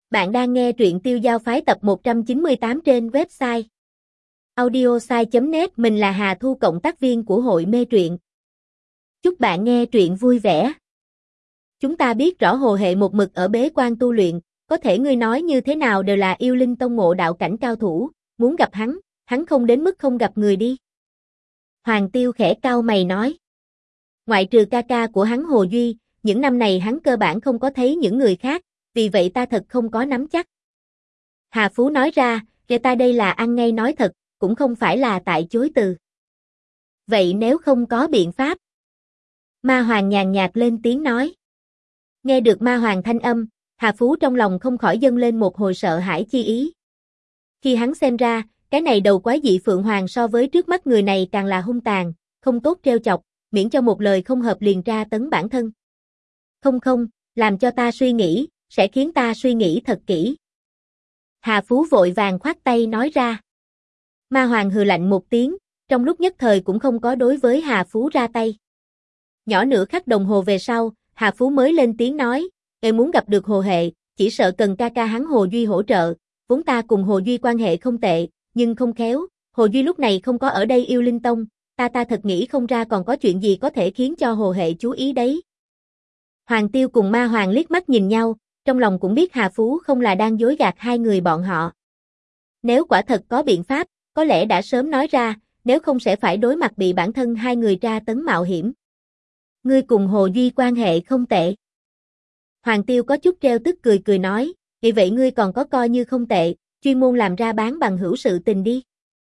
Bạn đang nghe truyện Tiêu Giao Phái tập 198 trên website audiosai.net. Mình là Hà Thu, cộng tác viên của hội mê truyện. Chúc bạn nghe truyện vui vẻ. Chúng ta biết rõ Hồ Hệ một mực ở bế quan tu luyện, có thể ngươi nói như thế nào đều là yêu linh tông ngộ đạo cảnh cao thủ, muốn gặp hắn không đến mức không gặp người đi. Hoàng Tiêu khẽ cau mày nói. Ngoại trừ ca ca của hắn Hồ Duy, những năm này hắn cơ bản không có thấy những người khác, vì vậy ta thật không có nắm chắc. Hà Phú nói ra, ta đây là ăn ngay nói thật, cũng không phải là tại chối từ. Vậy nếu không có biện pháp? Ma Hoàng nhàn nhạt lên tiếng nói. Nghe được Ma Hoàng thanh âm, Hà Phú trong lòng không khỏi dâng lên một hồi sợ hãi chi ý. Khi hắn xem ra, cái này đầu quái dị Phượng Hoàng so với trước mắt người này càng là hung tàn, không tốt trêu chọc, miễn cho một lời không hợp liền tra tấn bản thân. Không, làm cho ta suy nghĩ, sẽ khiến ta suy nghĩ thật kỹ. Hà Phú vội vàng khoát tay nói ra. Ma Hoàng hừ lạnh một tiếng, trong lúc nhất thời cũng không có đối với Hà Phú ra tay. Nhỏ nửa khắc đồng hồ về sau, Hà Phú mới lên tiếng nói, em muốn gặp được Hồ Hệ, chỉ sợ cần ca ca hắn Hồ Duy hỗ trợ, vốn ta cùng Hồ Duy quan hệ không tệ, nhưng không khéo, Hồ Duy lúc này không có ở đây yêu linh tông, ta thật nghĩ không ra còn có chuyện gì có thể khiến cho Hồ Hệ chú ý đấy. Hoàng Tiêu cùng Ma Hoàng liếc mắt nhìn nhau, trong lòng cũng biết Hà Phú không là đang dối gạt hai người bọn họ. Nếu quả thật có biện pháp, có lẽ đã sớm nói ra, nếu không sẽ phải đối mặt bị bản thân hai người tra tấn mạo hiểm. Ngươi cùng Hồ Duy quan hệ không tệ. Hoàng Tiêu có chút treo tức cười nói, vì vậy ngươi còn có coi như không tệ, chuyên môn làm ra bán bằng hữu sự tình đi.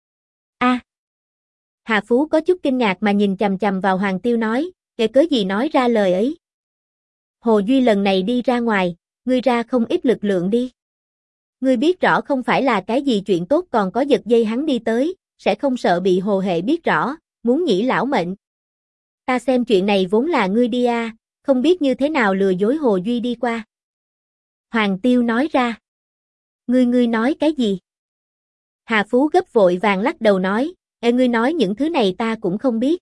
Hà Phú có chút kinh ngạc mà nhìn chằm chằm vào Hoàng Tiêu nói, cớ gì nói ra lời ấy. Hồ Duy lần này đi ra ngoài, ngươi ra không ít lực lượng đi. Ngươi biết rõ không phải là cái gì chuyện tốt còn có giật dây hắn đi tới, sẽ không sợ bị Hồ Hệ biết rõ, muốn nhỉ lão mệnh. Ta xem chuyện này vốn là ngươi đi không biết như thế nào lừa dối Hồ Duy đi qua. Hoàng Tiêu nói ra. Ngươi nói cái gì? Hà Phú gấp vội vàng lắc đầu nói, ngươi nói những thứ này ta cũng không biết.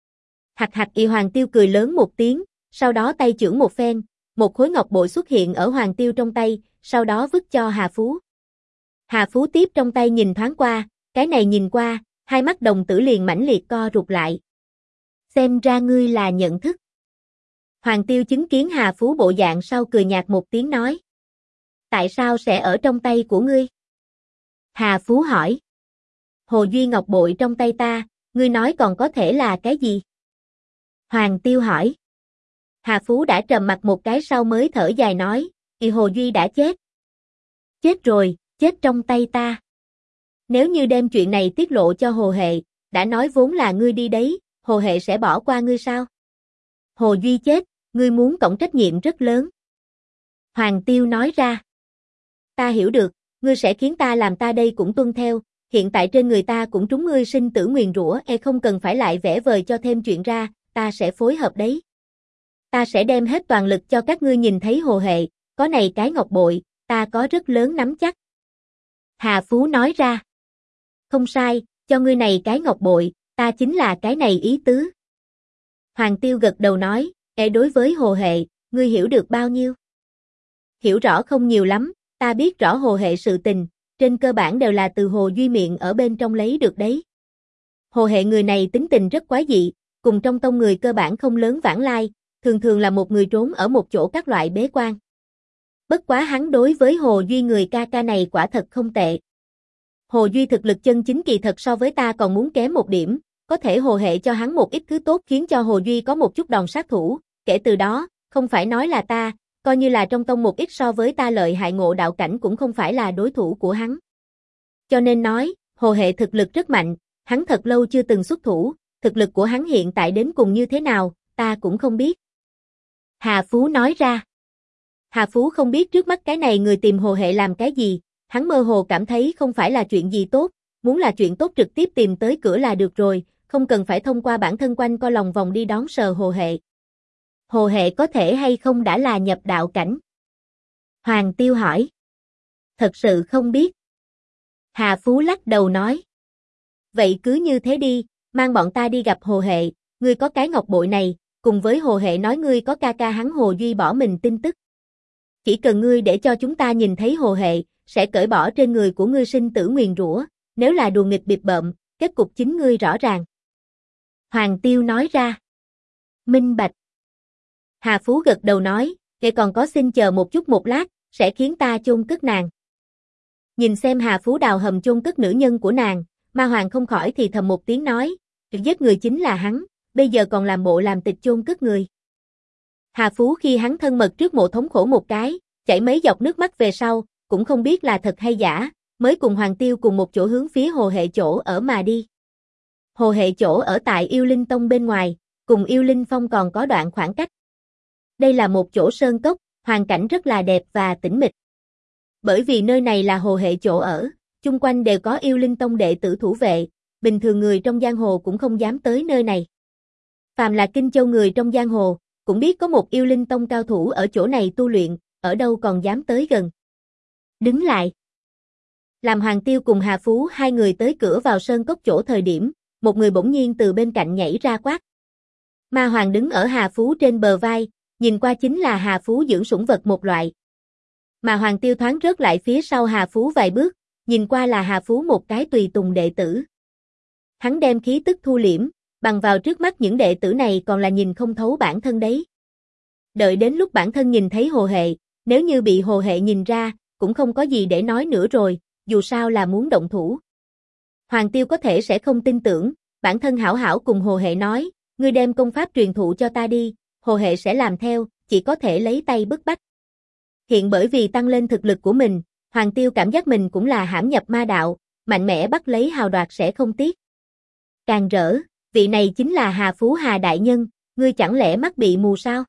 Hạc Hoàng Tiêu cười lớn một tiếng, sau đó tay chưởng một phen, một khối ngọc bội xuất hiện ở Hoàng Tiêu trong tay, sau đó vứt cho Hà Phú. Hà Phú tiếp trong tay nhìn thoáng qua, cái này nhìn qua, hai mắt đồng tử liền mãnh liệt co rụt lại. Xem ra ngươi là nhận thức. Hoàng Tiêu chứng kiến Hà Phú bộ dạng sau cười nhạt một tiếng nói. Tại sao sẽ ở trong tay của ngươi? Hà Phú hỏi. Hồ Duy ngọc bội trong tay ta, ngươi nói còn có thể là cái gì? Hoàng Tiêu hỏi. Hà Phú đã trầm mặt một cái sau mới thở dài nói, Hồ Duy đã chết. Chết rồi, chết trong tay ta. Nếu như đem chuyện này tiết lộ cho Hồ Hệ, đã nói vốn là ngươi đi đấy, Hồ Hệ sẽ bỏ qua ngươi sao? Hồ Duy chết, ngươi muốn cộng trách nhiệm rất lớn. Hoàng Tiêu nói ra. Ta hiểu được, ngươi sẽ khiến ta làm ta đây cũng tuân theo, hiện tại trên người ta cũng trúng ngươi sinh tử nguyền rủa, không cần phải lại vẽ vời cho thêm chuyện ra, ta sẽ phối hợp đấy. Ta sẽ đem hết toàn lực cho các ngươi nhìn thấy Hồ Hệ, có này cái ngọc bội, ta có rất lớn nắm chắc. Hà Phú nói ra. Không sai, cho ngươi này cái ngọc bội, ta chính là cái này ý tứ. Hoàng Tiêu gật đầu nói, đối với Hồ Hệ, ngươi hiểu được bao nhiêu? Hiểu rõ không nhiều lắm, ta biết rõ Hồ Hệ sự tình, trên cơ bản đều là từ Hồ Duy miệng ở bên trong lấy được đấy. Hồ Hệ người này tính tình rất quái dị, cùng trong tông người cơ bản không lớn vãng lai, thường là một người trốn ở một chỗ các loại bế quan. Bất quá hắn đối với Hồ Duy người ca ca này quả thật không tệ. Hồ Duy thực lực chân chính kỳ thật so với ta còn muốn kém một điểm, có thể Hồ Hệ cho hắn một ít thứ tốt khiến cho Hồ Duy có một chút đòn sát thủ, kể từ đó, không phải nói là ta, coi như là trong tông một ít so với ta lợi hại ngộ đạo cảnh cũng không phải là đối thủ của hắn. Cho nên nói, Hồ Hệ thực lực rất mạnh, hắn thật lâu chưa từng xuất thủ, thực lực của hắn hiện tại đến cùng như thế nào, ta cũng không biết. Hà Phú nói ra. Hà Phú không biết trước mắt cái này người tìm Hồ Hệ làm cái gì, hắn mơ hồ cảm thấy không phải là chuyện gì tốt, muốn là chuyện tốt trực tiếp tìm tới cửa là được rồi, không cần phải thông qua bản thân quanh co lòng vòng đi đón sờ Hồ Hệ. Hồ Hệ có thể hay không đã là nhập đạo cảnh? Hoàng Tiêu hỏi. Thật sự không biết. Hà Phú lắc đầu nói. Vậy cứ như thế đi, mang bọn ta đi gặp Hồ Hệ, ngươi có cái ngọc bội này, cùng với Hồ Hệ nói ngươi có ca ca hắn Hồ Duy bỏ mình tin tức. Chỉ cần ngươi để cho chúng ta nhìn thấy Hồ Hệ, sẽ cởi bỏ trên người của ngươi sinh tử nguyền rủa, nếu là đùa nghịch bịp bợm, kết cục chính ngươi rõ ràng. Hoàng Tiêu nói ra. Minh bạch. Hà Phú gật đầu nói, kể còn có xin chờ một chút một lát, sẽ khiến ta chôn cất nàng. Nhìn xem Hà Phú đào hầm chôn cất nữ nhân của nàng, Ma Hoàng không khỏi thì thầm một tiếng nói, giết người chính là hắn, bây giờ còn làm bộ làm tịch chôn cất người. Hà Phú khi hắn thân mật trước mộ thống khổ một cái, chảy mấy giọt nước mắt về sau, cũng không biết là thật hay giả, mới cùng Hoàng Tiêu cùng một chỗ hướng phía Hồ Hệ chỗ ở mà đi. Hồ Hệ chỗ ở tại Yêu Linh Tông bên ngoài, cùng Yêu Linh Phong còn có đoạn khoảng cách. Đây là một chỗ sơn cốc, hoàn cảnh rất là đẹp và tĩnh mịch. Bởi vì nơi này là Hồ Hệ chỗ ở, chung quanh đều có Yêu Linh Tông đệ tử thủ vệ, bình thường người trong giang hồ cũng không dám tới nơi này. Phàm là Kinh Châu người trong giang hồ, cũng biết có một Yêu Linh Tông cao thủ ở chỗ này tu luyện, ở đâu còn dám tới gần. Đứng lại. Làm Hoàng Tiêu cùng Hà Phú hai người tới cửa vào sơn cốc chỗ thời điểm, một người bỗng nhiên từ bên cạnh nhảy ra quát. Ma Hoàng đứng ở Hà Phú trên bờ vai, nhìn qua chính là Hà Phú dưỡng sủng vật một loại. Mà Hoàng Tiêu thoáng rớt lại phía sau Hà Phú vài bước, nhìn qua là Hà Phú một cái tùy tùng đệ tử. Hắn đem khí tức thu liễm, bằng vào trước mắt những đệ tử này còn là nhìn không thấu bản thân đấy. Đợi đến lúc bản thân nhìn thấy Hồ Hệ, nếu như bị Hồ Hệ nhìn ra, cũng không có gì để nói nữa rồi, dù sao là muốn động thủ. Hoàng Tiêu có thể sẽ không tin tưởng, bản thân hảo hảo cùng Hồ Hệ nói, ngươi đem công pháp truyền thụ cho ta đi, Hồ Hệ sẽ làm theo, chỉ có thể lấy tay bức bách. Hiện bởi vì tăng lên thực lực của mình, Hoàng Tiêu cảm giác mình cũng là hãm nhập ma đạo, mạnh mẽ bắt lấy hào đoạt sẽ không tiếc. Càng rỡ, vị này chính là Hà Phú Hà đại nhân, ngươi chẳng lẽ mắt bị mù sao?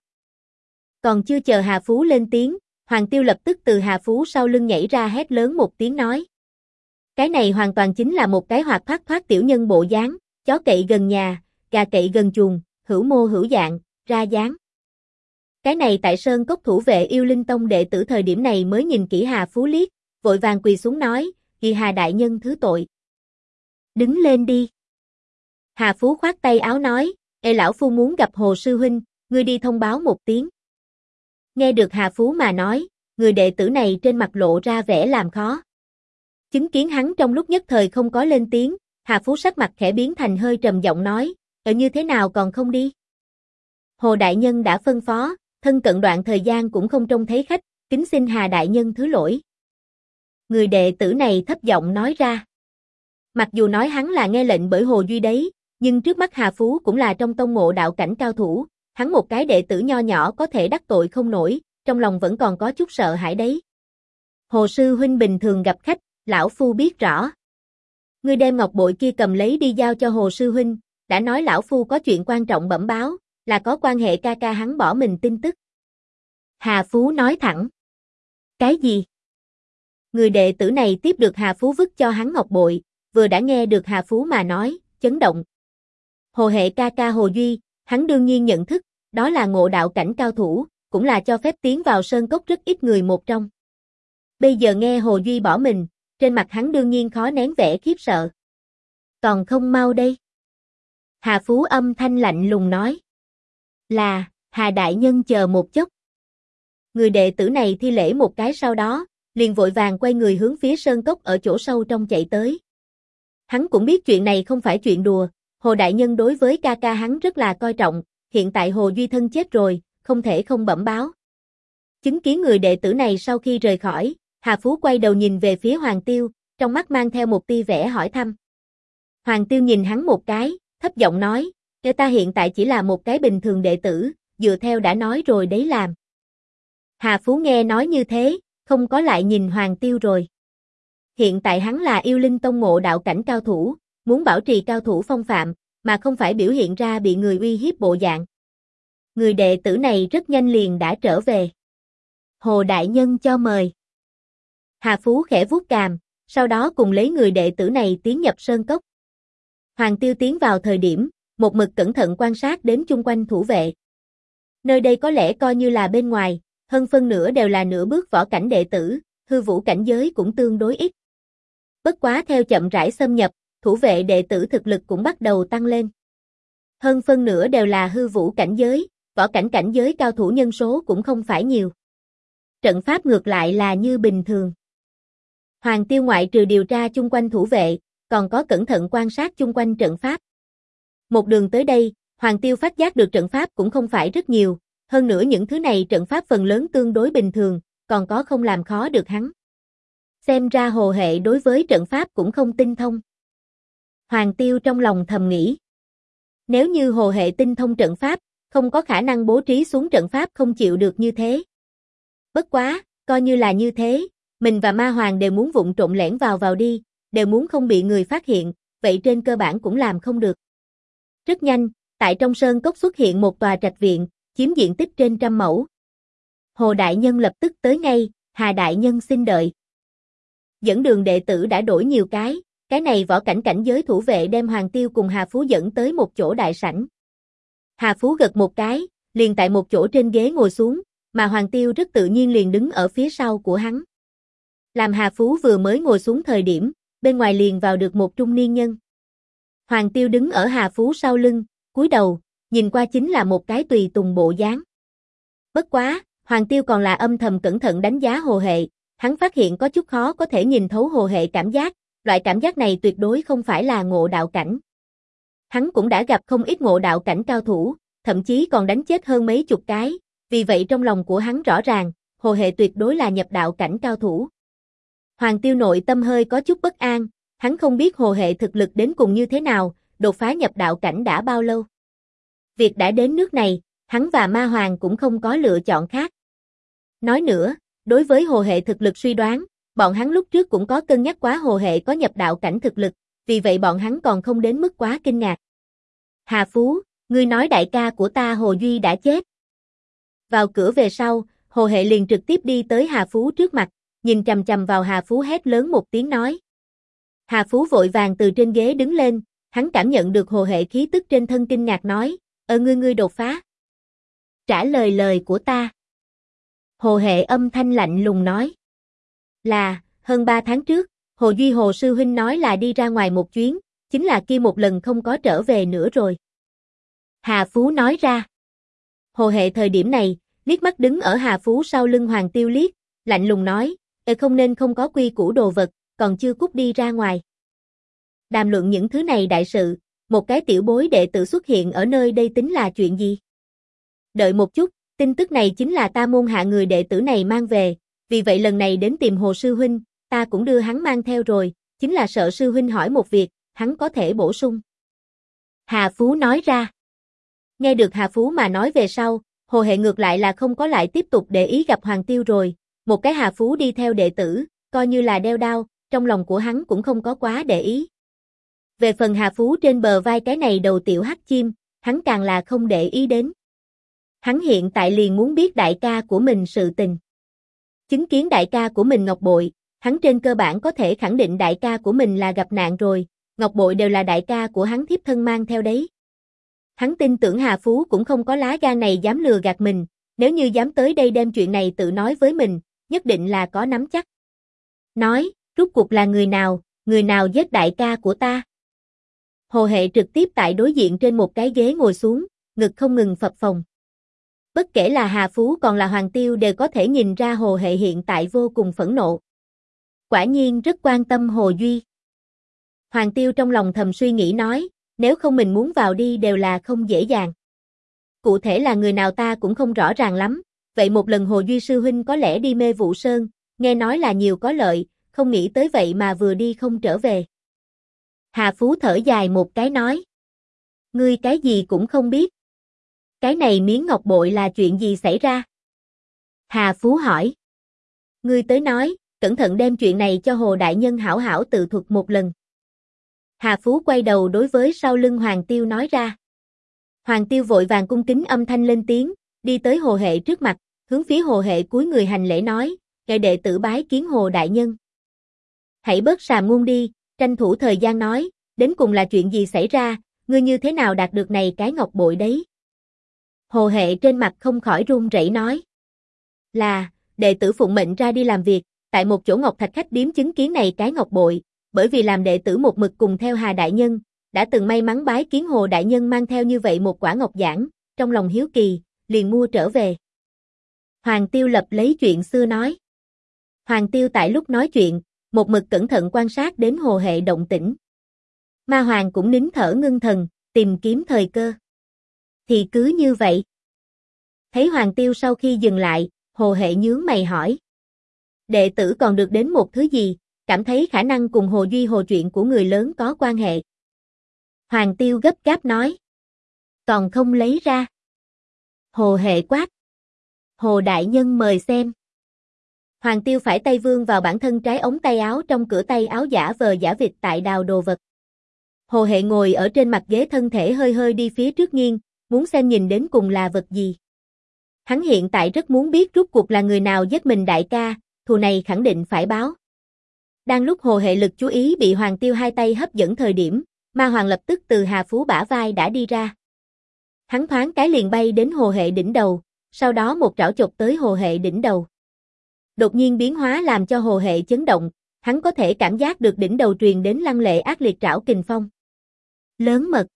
Còn chưa chờ Hà Phú lên tiếng, Hoàng Tiêu lập tức từ Hà Phú sau lưng nhảy ra hét lớn một tiếng nói. Cái này hoàn toàn chính là một cái hoạt thoát tiểu nhân bộ dáng, chó cậy gần nhà, gà cậy gần chuồng, hữu mô hữu dạng, ra dáng. Cái này tại Sơn Cốc thủ vệ Yêu Linh Tông đệ tử thời điểm này mới nhìn kỹ Hà Phú liếc, vội vàng quỳ xuống nói, kỳ Hà đại nhân thứ tội. Đứng lên đi. Hà Phú khoát tay áo nói, ê lão phu muốn gặp Hồ sư huynh, ngươi đi thông báo một tiếng. Nghe được Hà Phú mà nói, người đệ tử này trên mặt lộ ra vẻ làm khó. Chứng kiến hắn trong lúc nhất thời không có lên tiếng, Hà Phú sắc mặt khẽ biến thành hơi trầm giọng nói, như thế nào còn không đi? Hồ đại nhân đã phân phó, thân cận đoạn thời gian cũng không trông thấy khách, kính xin Hà đại nhân thứ lỗi. Người đệ tử này thấp giọng nói ra. Mặc dù nói hắn là nghe lệnh bởi Hồ Duy đấy, nhưng trước mắt Hà Phú cũng là trong tông ngộ đạo cảnh cao thủ, hắn một cái đệ tử nho nhỏ có thể đắc tội không nổi, trong lòng vẫn còn có chút sợ hãi đấy. Hồ sư huynh bình thường gặp khách, lão phu biết rõ. Ngươi đem ngọc bội kia cầm lấy đi giao cho Hồ sư huynh, đã nói lão phu có chuyện quan trọng bẩm báo, là có quan hệ ca ca hắn bỏ mình tin tức. Hà Phú nói thẳng. Cái gì? Người đệ tử này tiếp được Hà Phú vứt cho hắn ngọc bội, vừa đã nghe được Hà Phú mà nói, chấn động. Hồ hệ ca ca Hồ Duy, hắn đương nhiên nhận thức, đó là ngộ đạo cảnh cao thủ, cũng là cho phép tiến vào sơn cốc rất ít người một trong. Bây giờ nghe Hồ Duy bỏ mình, trên mặt hắn đương nhiên khó nén vẻ khiếp sợ. Còn không mau đây. Hà Phú âm thanh lạnh lùng nói. Là, Hà đại nhân chờ một chút. Người đệ tử này thi lễ một cái sau đó, liền vội vàng quay người hướng phía sơn cốc ở chỗ sâu trong chạy tới. Hắn cũng biết chuyện này không phải chuyện đùa, Hồ đại nhân đối với ca ca hắn rất là coi trọng, hiện tại Hồ Duy thân chết rồi, không thể không bẩm báo. Chứng kiến người đệ tử này sau khi rời khỏi, Hà Phú quay đầu nhìn về phía Hoàng Tiêu, trong mắt mang theo một tia vẻ hỏi thăm. Hoàng Tiêu nhìn hắn một cái, thấp giọng nói, ta hiện tại chỉ là một cái bình thường đệ tử, dựa theo đã nói rồi đấy làm. Hà Phú nghe nói như thế, không có lại nhìn Hoàng Tiêu rồi. Hiện tại hắn là Yêu Linh Tông ngộ đạo cảnh cao thủ, muốn bảo trì cao thủ phong phạm, mà không phải biểu hiện ra bị người uy hiếp bộ dạng. Người đệ tử này rất nhanh liền đã trở về. Hồ đại nhân cho mời. Hà Phú khẽ vuốt cằm, sau đó cùng lấy người đệ tử này tiến nhập sơn cốc. Hoàng Tiêu tiến vào thời điểm, một mực cẩn thận quan sát đến chung quanh thủ vệ. Nơi đây có lẽ coi như là bên ngoài, hơn phân nửa đều là nửa bước võ cảnh đệ tử, hư vũ cảnh giới cũng tương đối ít. Bất quá theo chậm rãi xâm nhập, thủ vệ đệ tử thực lực cũng bắt đầu tăng lên. Hơn phân nửa đều là hư vũ cảnh giới, võ cảnh cảnh giới cao thủ nhân số cũng không phải nhiều. trận pháp ngược lại là như bình thường. Hoàng Tiêu ngoại trừ điều tra chung quanh thủ vệ, còn có cẩn thận quan sát chung quanh trận pháp. Một đường tới đây, Hoàng Tiêu phát giác được trận pháp cũng không phải rất nhiều, hơn nữa những thứ này trận pháp phần lớn tương đối bình thường, còn có không làm khó được hắn. Xem ra Hồ Hệ đối với trận pháp cũng không tinh thông. Hoàng Tiêu trong lòng thầm nghĩ. Nếu như Hồ Hệ tinh thông trận pháp, không có khả năng bố trí xuống trận pháp không chịu được như thế. Bất quá, coi như là như thế, mình và Ma Hoàng đều muốn vụng trộn lẻn vào đi, đều muốn không bị người phát hiện, vậy trên cơ bản cũng làm không được. Rất nhanh, tại trong sơn cốc xuất hiện một tòa trạch viện, chiếm diện tích trên 100 mẫu. Hồ Đại Nhân lập tức tới ngay, Hà Đại Nhân xin đợi. Dẫn đường đệ tử đã đổi nhiều cái này võ cảnh cảnh giới thủ vệ đem Hoàng Tiêu cùng Hà Phú dẫn tới một chỗ đại sảnh. Hà Phú gật một cái, liền tại một chỗ trên ghế ngồi xuống, mà Hoàng Tiêu rất tự nhiên liền đứng ở phía sau của hắn. Làm Hà Phú vừa mới ngồi xuống thời điểm, bên ngoài liền vào được một trung niên nhân. Hoàng Tiêu đứng ở Hà Phú sau lưng, cúi đầu, nhìn qua chính là một cái tùy tùng bộ dáng. Bất quá, Hoàng Tiêu còn là âm thầm cẩn thận đánh giá Hồ Hệ, hắn phát hiện có chút khó có thể nhìn thấu Hồ Hệ cảm giác, loại cảm giác này tuyệt đối không phải là ngộ đạo cảnh. Hắn cũng đã gặp không ít ngộ đạo cảnh cao thủ, thậm chí còn đánh chết hơn mấy chục cái, vì vậy trong lòng của hắn rõ ràng, Hồ Hệ tuyệt đối là nhập đạo cảnh cao thủ. Hoàng Tiêu nội tâm hơi có chút bất an, hắn không biết Hồ Hệ thực lực đến cùng như thế nào, đột phá nhập đạo cảnh đã bao lâu. Việc đã đến nước này, hắn và Ma Hoàng cũng không có lựa chọn khác. Nói nữa, đối với Hồ Hệ thực lực suy đoán, bọn hắn lúc trước cũng có cân nhắc quá Hồ Hệ có nhập đạo cảnh thực lực, vì vậy bọn hắn còn không đến mức quá kinh ngạc. Hà Phú, ngươi nói đại ca của ta Hồ Duy đã chết. Vào cửa về sau, Hồ Hệ liền trực tiếp đi tới Hà Phú trước mặt, nhìn chằm chằm vào Hà Phú hét lớn một tiếng nói. Hà Phú vội vàng từ trên ghế đứng lên, hắn cảm nhận được Hồ Hệ khí tức trên thân kinh ngạc nói, ngươi đột phá. Trả lời lời của ta. Hồ Hệ âm thanh lạnh lùng nói. Là, hơn 3 tháng trước, Hồ Duy Hồ Sư Huynh nói là đi ra ngoài một chuyến, chính là kia một lần không có trở về nữa rồi. Hà Phú nói ra. Hồ Hệ thời điểm này, liếc mắt đứng ở Hà Phú sau lưng Hoàng Tiêu liếc, lạnh lùng nói, không nên không có quy củ đồ vật, còn chưa cút đi ra ngoài. Đàm luận những thứ này đại sự, một cái tiểu bối đệ tử xuất hiện ở nơi đây tính là chuyện gì? Đợi một chút, tin tức này chính là ta môn hạ người đệ tử này mang về, vì vậy lần này đến tìm Hồ Sư Huynh, ta cũng đưa hắn mang theo rồi, chính là sợ Sư Huynh hỏi một việc, hắn có thể bổ sung. Hà Phú nói ra. Nghe được Hà Phú mà nói về sau, Hồ Hệ ngược lại là không có lại tiếp tục để ý gặp Hoàng Tiêu rồi, một cái Hà Phú đi theo đệ tử, coi như là đeo đao, trong lòng của hắn cũng không có quá để ý. Về phần Hà Phú trên bờ vai cái này đầu tiểu hắc chim, hắn càng là không để ý đến. Hắn hiện tại liền muốn biết đại ca của mình sự tình. Chứng kiến đại ca của mình ngọc bội, hắn trên cơ bản có thể khẳng định đại ca của mình là gặp nạn rồi, ngọc bội đều là đại ca của hắn thiếp thân mang theo đấy. Hắn tin tưởng Hà Phú cũng không có lá gan này dám lừa gạt mình, nếu như dám tới đây đem chuyện này tự nói với mình, nhất định là có nắm chắc. Nói, rốt cuộc là người nào giết đại ca của ta? Hồ Hệ trực tiếp tại đối diện trên một cái ghế ngồi xuống, ngực không ngừng phập phồng. Bất kể là Hà Phú còn là Hoàng Tiêu đều có thể nhìn ra Hồ Hệ hiện tại vô cùng phẫn nộ. Quả nhiên rất quan tâm Hồ Duy. Hoàng Tiêu trong lòng thầm suy nghĩ nói, nếu không mình muốn vào đi đều là không dễ dàng. Cụ thể là người nào ta cũng không rõ ràng lắm, vậy một lần Hồ Duy Sư Huynh có lẽ đi Mê Vụ Sơn, nghe nói là nhiều có lợi, không nghĩ tới vậy mà vừa đi không trở về. Hà Phú thở dài một cái nói. Ngươi cái gì cũng không biết. Cái này miếng ngọc bội là chuyện gì xảy ra? Hà Phú hỏi. Ngươi tới nói, cẩn thận đem chuyện này cho Hồ Đại Nhân hảo hảo tự thuật một lần. Hà Phú quay đầu đối với sau lưng Hoàng Tiêu nói ra. Hoàng Tiêu vội vàng cung kính âm thanh lên tiếng, đi tới Hồ Hệ trước mặt, hướng phía Hồ Hệ cúi người hành lễ nói, ngài đệ tử bái kiến Hồ Đại Nhân. Hãy bớt sàm ngôn đi, tranh thủ thời gian nói, đến cùng là chuyện gì xảy ra, ngươi như thế nào đạt được này cái ngọc bội đấy? Hồ Hệ trên mặt không khỏi run rẩy nói. Là, đệ tử phụng mệnh ra đi làm việc, tại một chỗ Ngọc Thạch khách điếm chứng kiến này cái ngọc bội, bởi vì làm đệ tử một mực cùng theo Hà Đại Nhân, đã từng may mắn bái kiến Hồ Đại Nhân mang theo như vậy một quả ngọc giản, trong lòng hiếu kỳ, liền mua trở về. Hoàng Tiêu lập lấy chuyện xưa nói. Hoàng Tiêu tại lúc nói chuyện, một mực cẩn thận quan sát đến Hồ Hệ động tĩnh. Ma Hoàng cũng nín thở ngưng thần, tìm kiếm thời cơ. Thì cứ như vậy. Thấy Hoàng Tiêu sau khi dừng lại, Hồ Hệ nhướng mày hỏi. Đệ tử còn được đến một thứ gì, cảm thấy khả năng cùng Hồ Duy Hồ chuyện của người lớn có quan hệ. Hoàng Tiêu gấp gáp nói. Còn không lấy ra. Hồ Hệ quát. Hồ Đại Nhân mời xem. Hoàng Tiêu phải tay vươn vào bản thân trái ống tay áo trong cửa tay áo giả vờ giả vịt tại đào đồ vật. Hồ Hệ ngồi ở trên mặt ghế thân thể hơi hơi đi phía trước nghiêng, muốn xem nhìn đến cùng là vật gì. Hắn hiện tại rất muốn biết rốt cuộc là người nào giết mình đại ca, thù này khẳng định phải báo. Đang lúc Hồ Hệ lực chú ý bị Hoàng Tiêu hai tay hấp dẫn thời điểm, Ma Hoàng lập tức từ Hà Phú bả vai đã đi ra. Hắn thoáng cái liền bay đến Hồ Hệ đỉnh đầu, sau đó một trảo chộp tới Hồ Hệ đỉnh đầu. Đột nhiên biến hóa làm cho Hồ Hệ chấn động, hắn có thể cảm giác được đỉnh đầu truyền đến lăng lệ ác liệt trảo kình phong. Lớn mật.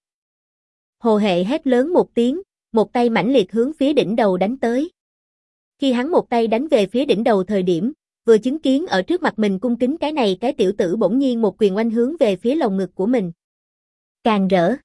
Hồ Hệ hét lớn một tiếng, một tay mãnh liệt hướng phía đỉnh đầu đánh tới. Khi hắn một tay đánh về phía đỉnh đầu thời điểm, vừa chứng kiến ở trước mặt mình cung kính cái này cái tiểu tử bỗng nhiên một quyền oanh hướng về phía lồng ngực của mình. Càng rỡ.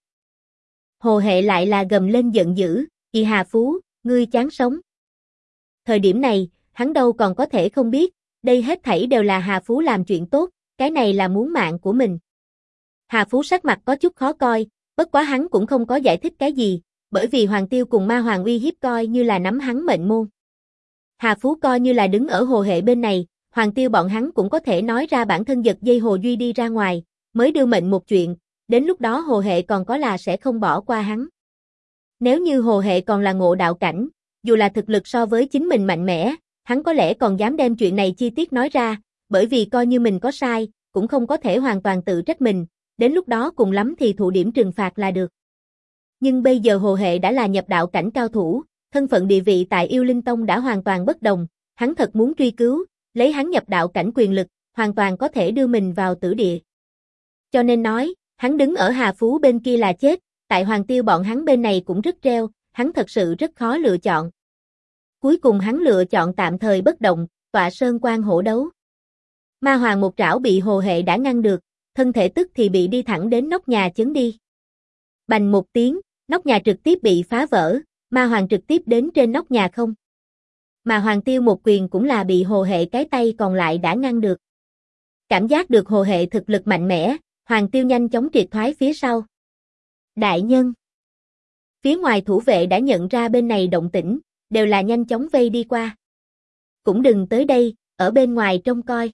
Hồ Hệ lại là gầm lên giận dữ, "Ị Hà Phú, ngươi chán sống." Thời điểm này, hắn đâu còn có thể không biết, đây hết thảy đều là Hà Phú làm chuyện tốt, cái này là muốn mạng của mình. Hà Phú sắc mặt có chút khó coi, bất quá hắn cũng không có giải thích cái gì, bởi vì Hoàng Tiêu cùng Ma Hoàng uy hiếp coi như là nắm hắn mệnh môn. Hà Phú coi như là đứng ở Hồ Hệ bên này, Hoàng Tiêu bọn hắn cũng có thể nói ra bản thân giật dây Hồ Duy đi ra ngoài, mới đưa mệnh một chuyện, đến lúc đó Hồ Hệ còn có là sẽ không bỏ qua hắn. Nếu như Hồ Hệ còn là ngộ đạo cảnh, dù là thực lực so với chính mình mạnh mẽ, hắn có lẽ còn dám đem chuyện này chi tiết nói ra, bởi vì coi như mình có sai, cũng không có thể hoàn toàn tự trách mình, đến lúc đó cùng lắm thì thụ điểm trừng phạt là được. Nhưng bây giờ Hồ Hệ đã là nhập đạo cảnh cao thủ, thân phận địa vị tại Yêu Linh Tông đã hoàn toàn bất đồng, hắn thật muốn truy cứu, lấy hắn nhập đạo cảnh quyền lực, hoàn toàn có thể đưa mình vào tử địa. Cho nên nói, hắn đứng ở Hà Phú bên kia là chết, tại Hoàng Tiêu bọn hắn bên này cũng rất treo, hắn thật sự rất khó lựa chọn. Cuối cùng hắn lựa chọn tạm thời bất động, tọa sơn quan hổ đấu. Ma Hoàng một trảo bị Hồ Hệ đã ngăn được, thân thể tức thì bị đi thẳng đến nóc nhà chấn đi. Bành một tiếng, nóc nhà trực tiếp bị phá vỡ, Ma Hoàng trực tiếp đến trên nóc nhà không. Mà Hoàng Tiêu một quyền cũng là bị Hồ Hệ cái tay còn lại đã ngăn được. Cảm giác được Hồ Hệ thực lực mạnh mẽ, Hoàng Tiêu nhanh chóng triệt thoái phía sau. Đại nhân. Phía ngoài thủ vệ đã nhận ra bên này động tĩnh, đều là nhanh chóng vây đi qua. Cũng đừng tới đây, ở bên ngoài trông coi.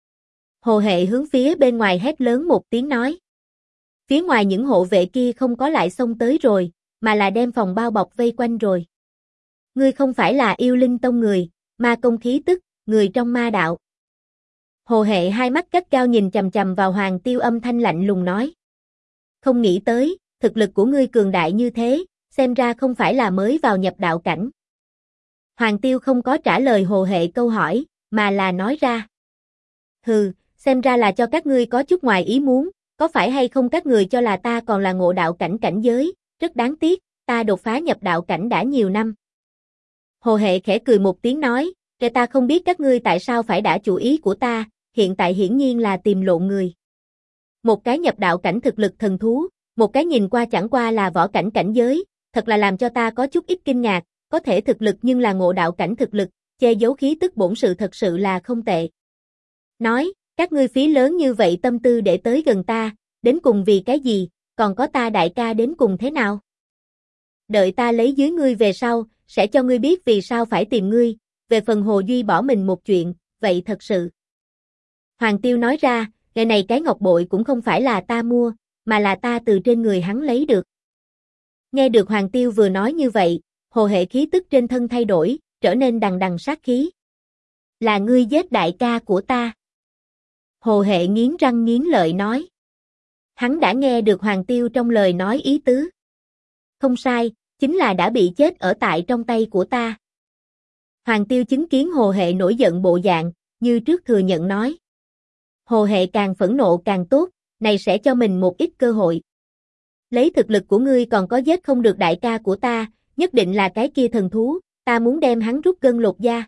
Hồ Hệ hướng phía bên ngoài hét lớn một tiếng nói. Phía ngoài những hộ vệ kia không có lại xông tới rồi, mà là đem phòng bao bọc vây quanh rồi. Ngươi không phải là Yêu Linh Tông người, ma công khí tức, người trong ma đạo. Hồ Hệ hai mắt gắt gao nhìn chằm chằm vào Hoàng Tiêu, âm thanh lạnh lùng nói. Không nghĩ tới, thực lực của ngươi cường đại như thế, xem ra không phải là mới vào nhập đạo cảnh. Hoàng Tiêu không có trả lời Hồ Hệ câu hỏi, mà là nói ra. Hừ, xem ra là cho các ngươi có chút ngoài ý muốn, có phải hay không các người cho là ta còn là ngộ đạo cảnh cảnh giới, rất đáng tiếc, ta đột phá nhập đạo cảnh đã nhiều năm. Hồ Hệ khẽ cười một tiếng nói, kể ta không biết các ngươi tại sao phải đả chủ ý của ta, hiện tại hiển nhiên là tìm lộn người. Một cái nhập đạo cảnh thực lực thần thú, một cái nhìn qua chẳng qua là võ cảnh cảnh giới, thật là làm cho ta có chút ít kinh ngạc, có thể thực lực nhưng là ngộ đạo cảnh thực lực, che giấu khí tức bổn sự thật sự là không tệ. Nói, các ngươi phí lớn như vậy tâm tư để tới gần ta, đến cùng vì cái gì, còn có ta đại ca đến cùng thế nào? Đợi ta lấy dưới ngươi về sau, sẽ cho ngươi biết vì sao phải tìm ngươi, về phần Hồ Duy bỏ mình một chuyện, vậy thật sự. Hoàng Tiêu nói ra, ngày này cái ngọc bội cũng không phải là ta mua, mà là ta từ trên người hắn lấy được. Nghe được Hoàng Tiêu vừa nói như vậy, Hồ Hệ khí tức trên thân thay đổi, trở nên đằng đằng sát khí. Là ngươi giết đại ca của ta. Hồ Hệ nghiến răng nghiến lợi nói. Hắn đã nghe được Hoàng Tiêu trong lời nói ý tứ. Không sai, chính là đã bị chết ở tại trong tay của ta. Hoàng Tiêu chứng kiến Hồ Hệ nổi giận bộ dạng, như trước thừa nhận nói. Hồ Hệ càng phẫn nộ càng tốt, này sẽ cho mình một ít cơ hội. Lấy thực lực của ngươi còn có giết không được đại ca của ta, nhất định là cái kia thần thú, ta muốn đem hắn rút gân lột da.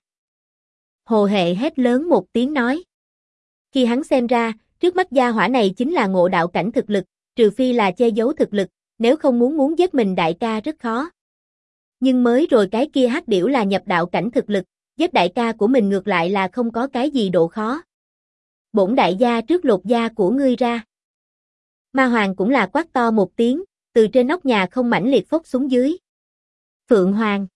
Hồ Hệ hét lớn một tiếng nói. Khi hắn xem ra, trước mắt gia hỏa này chính là ngộ đạo cảnh thực lực, trừ phi là che giấu thực lực, nếu không muốn giết mình đại ca rất khó. Nhưng mới rồi cái kia hắc điểu là nhập đạo cảnh thực lực, giết đại ca của mình ngược lại là không có cái gì độ khó. Bổn đại gia trước lột da của ngươi ra. Ma Hoàng cũng là quát to một tiếng, từ trên nóc nhà không mãnh liệt phốc xuống dưới. Phượng Hoàng.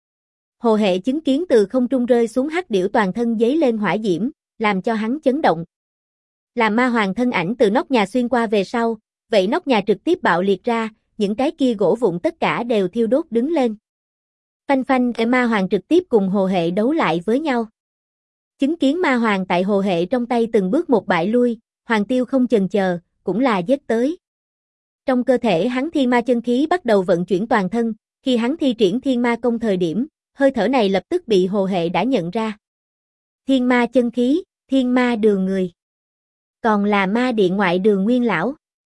Hồ Hệ chứng kiến từ không trung rơi xuống hắc điểu toàn thân giấy lên hỏa diễm, làm cho hắn chấn động. Làm Ma Hoàng thân ảnh từ nóc nhà xuyên qua về sau, vậy nóc nhà trực tiếp bạo liệt ra, những cái kia gỗ vụn tất cả đều thiêu đốt đứng lên. Phanh phanh cái Ma Hoàng trực tiếp cùng Hồ Hệ đấu lại với nhau. Chứng kiến Ma Hoàng tại Hồ Hệ trong tay từng bước một bại lui, Hoàng Tiêu không chần chờ, cũng là giết tới. Trong cơ thể hắn thiên ma chân khí bắt đầu vận chuyển toàn thân, khi hắn thi triển thiên ma công thời điểm, hơi thở này lập tức bị Hồ Hệ đã nhận ra. Thiên ma chân khí, thiên ma đường người. Còn là ma điện ngoại đường nguyên lão.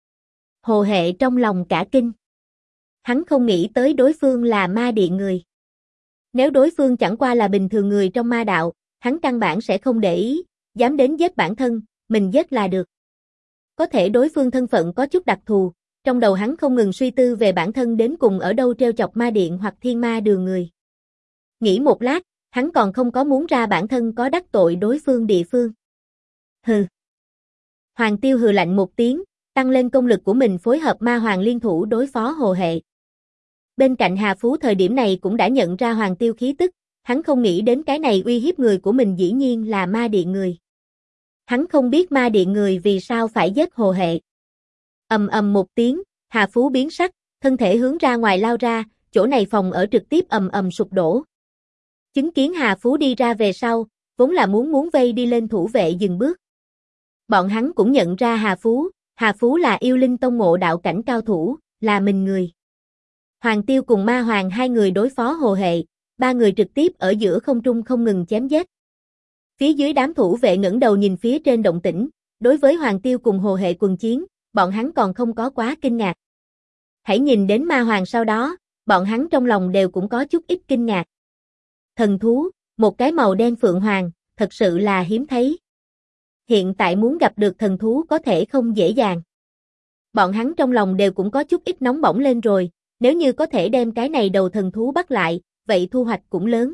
Hồ Hệ trong lòng cả kinh. Hắn không nghĩ tới đối phương là ma điện người. Nếu đối phương chẳng qua là bình thường người trong ma đạo, hắn căn bản sẽ không để ý, dám đến giết bản thân, mình giết là được. Có thể đối phương thân phận có chút đặc thù, trong đầu hắn không ngừng suy tư về bản thân đến cùng ở đâu treo chọc ma điện hoặc thiên ma đường người. Nghĩ một lát, hắn còn không có muốn ra bản thân có đắc tội đối phương địa phương. Hừ. Hoàng Tiêu hừ lạnh một tiếng, tăng lên công lực của mình phối hợp Ma Hoàng liên thủ đối phó Hồ Hệ. Bên cạnh Hà Phú thời điểm này cũng đã nhận ra Hoàng Tiêu khí tức, hắn không nghĩ đến cái này uy hiếp người của mình dĩ nhiên là ma điện người. Hắn không biết ma điện người vì sao phải giết Hồ Hệ. Ầm ầm một tiếng, Hà Phú biến sắc, thân thể hướng ra ngoài lao ra, chỗ này phòng ở trực tiếp ầm ầm sụp đổ. Chứng kiến Hà Phú đi ra về sau, vốn là muốn vây đi lên thủ vệ dừng bước. Bọn hắn cũng nhận ra Hà Phú là yêu linh tông ngộ đạo cảnh cao thủ, là mình người. Hoàng Tiêu cùng Ma Hoàng hai người đối phó Hồ Hệ, ba người trực tiếp ở giữa không trung không ngừng chém giết. Phía dưới đám thủ vệ ngẩng đầu nhìn phía trên động tĩnh, đối với Hoàng Tiêu cùng Hồ Hệ quần chiến, bọn hắn còn không có quá kinh ngạc. Hãy nhìn đến Ma Hoàng sau đó, bọn hắn trong lòng đều cũng có chút ít kinh ngạc. Thần thú, một cái màu đen phượng hoàng, thật sự là hiếm thấy. Hiện tại muốn gặp được thần thú có thể không dễ dàng. Bọn hắn trong lòng đều cũng có chút ít nóng bỏng lên rồi, nếu như có thể đem cái này đầu thần thú bắt lại, vậy thu hoạch cũng lớn.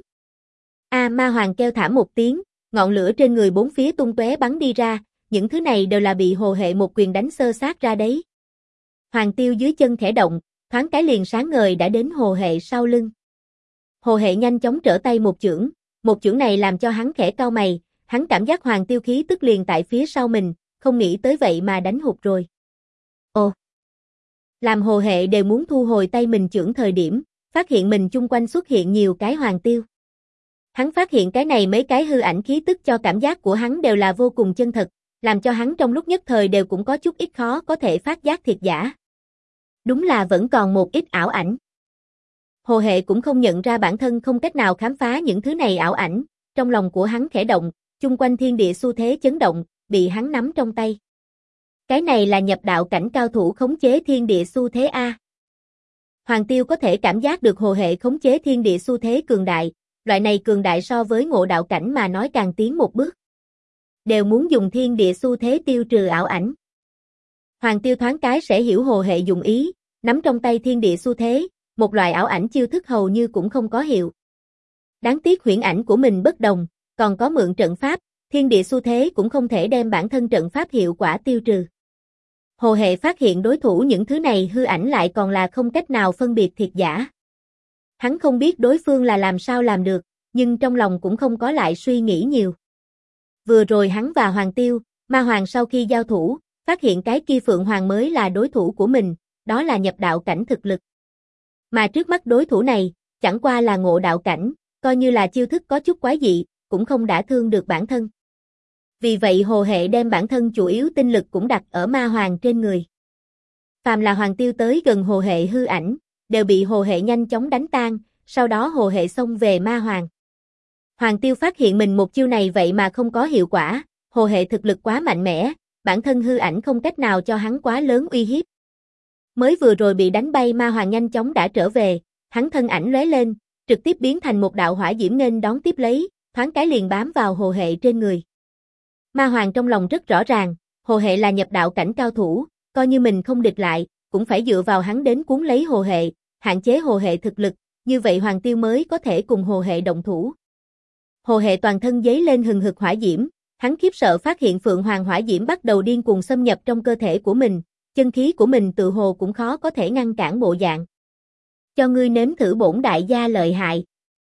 Ma Hoàng kêu thảm một tiếng, ngọn lửa trên người bốn phía tung tóe bắn đi ra, những thứ này đều là bị Hồ Hệ một quyền đánh xơ xác ra đấy. Hoàng Tiêu dưới chân khẽ động, thoáng cái liền sáng ngời đã đến Hồ Hệ sau lưng. Hồ Hệ nhanh chóng trở tay một chưởng này làm cho hắn khẽ cau mày, hắn cảm giác Hoàng Tiêu khí tức liền tại phía sau mình, không nghĩ tới vậy mà đánh hụt rồi. Ồ! Làm Hồ Hệ đều muốn thu hồi tay mình chưởng thời điểm, phát hiện mình chung quanh xuất hiện nhiều cái Hoàng Tiêu. Hắn phát hiện cái này mấy cái hư ảnh khí tức cho cảm giác của hắn đều là vô cùng chân thật, làm cho hắn trong lúc nhất thời đều cũng có chút ít khó có thể phát giác thiệt giả. Đúng là vẫn còn một ít ảo ảnh. Hồ Hệ cũng không nhận ra bản thân không cách nào khám phá những thứ này ảo ảnh, trong lòng của hắn khẽ động, chung quanh thiên địa xu thế chấn động, bị hắn nắm trong tay. Cái này là nhập đạo cảnh cao thủ khống chế thiên địa xu thế a. Hoàng Tiêu có thể cảm giác được Hồ Hệ khống chế thiên địa xu thế cường đại, loại này cường đại so với ngộ đạo cảnh mà nói càng tiến một bước. Đều muốn dùng thiên địa xu thế tiêu trừ ảo ảnh. Hoàng Tiêu thoáng cái sẽ hiểu Hồ Hệ dụng ý, nắm trong tay thiên địa xu thế, một loại ảo ảnh chiêu thức hầu như cũng không có hiệu. Đáng tiếc huyễn ảnh của mình bất đồng, còn có mượn trận pháp, thiên địa xu thế cũng không thể đem bản thân trận pháp hiệu quả tiêu trừ. Hồ Hệ phát hiện đối thủ những thứ này hư ảnh lại còn là không cách nào phân biệt thiệt giả. Hắn không biết đối phương là làm sao làm được, nhưng trong lòng cũng không có lại suy nghĩ nhiều. Vừa rồi hắn và Hoàng Tiêu, Ma Hoàng sau khi giao thủ, phát hiện cái kia Phượng Hoàng mới là đối thủ của mình, đó là nhập đạo cảnh thực lực. Mà trước mắt đối thủ này, chẳng qua là ngộ đạo cảnh, coi như là chiêu thức có chút quái dị, cũng không đả thương được bản thân. Vì vậy Hồ Hệ đem bản thân chủ yếu tinh lực cũng đặt ở Ma Hoàng trên người. Phàm là Hoàng Tiêu tới gần Hồ Hệ hư ảnh, đều bị Hồ Hệ nhanh chóng đánh tan, sau đó Hồ Hệ xông về Ma Hoàng. Hoàng Tiêu phát hiện mình một chiêu này vậy mà không có hiệu quả, Hồ Hệ thực lực quá mạnh mẽ, bản thân hư ảnh không cách nào cho hắn quá lớn uy hiếp. Mới vừa rồi bị đánh bay Ma Hoàng nhanh chóng đã trở về, hắn thân ảnh lóe lên, trực tiếp biến thành một đạo hỏa diễm nghênh đón tiếp lấy, thoáng cái liền bám vào Hồ Hệ trên người. Ma Hoàng trong lòng rất rõ ràng, Hồ Hệ là nhập đạo cảnh cao thủ, coi như mình không địch lại, cũng phải dựa vào hắn đến cuốn lấy Hồ Hệ, hạn chế Hồ Hệ thực lực, như vậy Hoàng Tiêu mới có thể cùng Hồ Hệ động thủ. Hồ Hệ toàn thân giấy lên hừng hực hỏa diễm, hắn khiếp sợ phát hiện Phượng Hoàng hỏa diễm bắt đầu điên cuồng xâm nhập trong cơ thể của mình, chân khí của mình tự hồ cũng khó có thể ngăn cản bộ dạng. Cho ngươi nếm thử bổn đại gia lợi hại.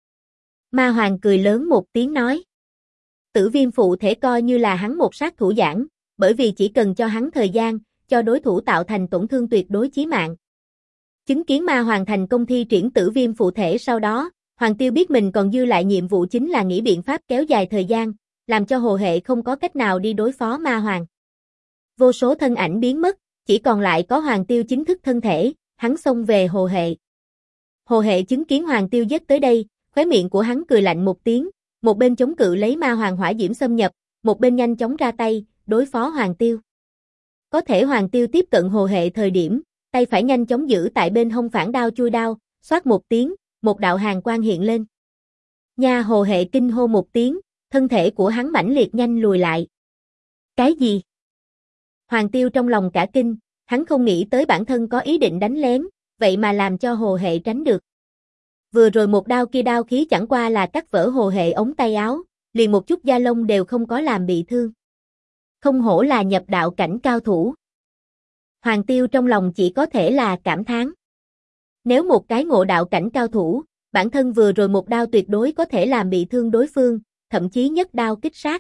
Ma Hoàng cười lớn một tiếng nói. Tử Viêm phụ thể coi như là hắn một sát thủ giảng, bởi vì chỉ cần cho hắn thời gian, cho đối thủ tạo thành tổn thương tuyệt đối chí mạng. Chứng kiến Ma Hoàng thành công thi triển Tử Viêm phụ thể sau đó, Hoàng Tiêu biết mình còn dư lại nhiệm vụ chính là nghĩ biện pháp kéo dài thời gian, làm cho Hồ Hệ không có cách nào đi đối phó Ma Hoàng. Vô số thân ảnh biến mất, chỉ còn lại có Hoàng Tiêu chính thức thân thể, hắn xông về Hồ Hệ. Hồ Hệ chứng kiến Hoàng Tiêu giết tới đây, khóe miệng của hắn cười lạnh một tiếng, một bên chống cự lấy Ma Hoàng hỏa diễm xâm nhập, một bên nhanh chóng ra tay, đối phó Hoàng Tiêu. Có thể Hoàng Tiêu tiếp cận Hồ Hệ thời điểm, tay phải nhanh chóng giữ tại bên hông phản đao chui đao, xoát một tiếng, một đạo hàn quang hiện lên. Nha Hồ Hệ kinh hô một tiếng, thân thể của hắn mãnh liệt nhanh lùi lại. Cái gì? Hoàng Tiêu trong lòng cả kinh, hắn không nghĩ tới bản thân có ý định đánh lén, vậy mà làm cho Hồ Hệ tránh được. Vừa rồi một đao kia đao khí chẳng qua là cắt vỡ Hồ Hệ ống tay áo, liền một chút da lông đều không có làm bị thương. Không hổ là nhập đạo cảnh cao thủ. Hoàng Tiêu trong lòng chỉ có thể là cảm thán. Nếu một cái ngộ đạo cảnh cao thủ, bản thân vừa rồi một đao tuyệt đối có thể làm bị thương đối phương, thậm chí nhất đao kích sát.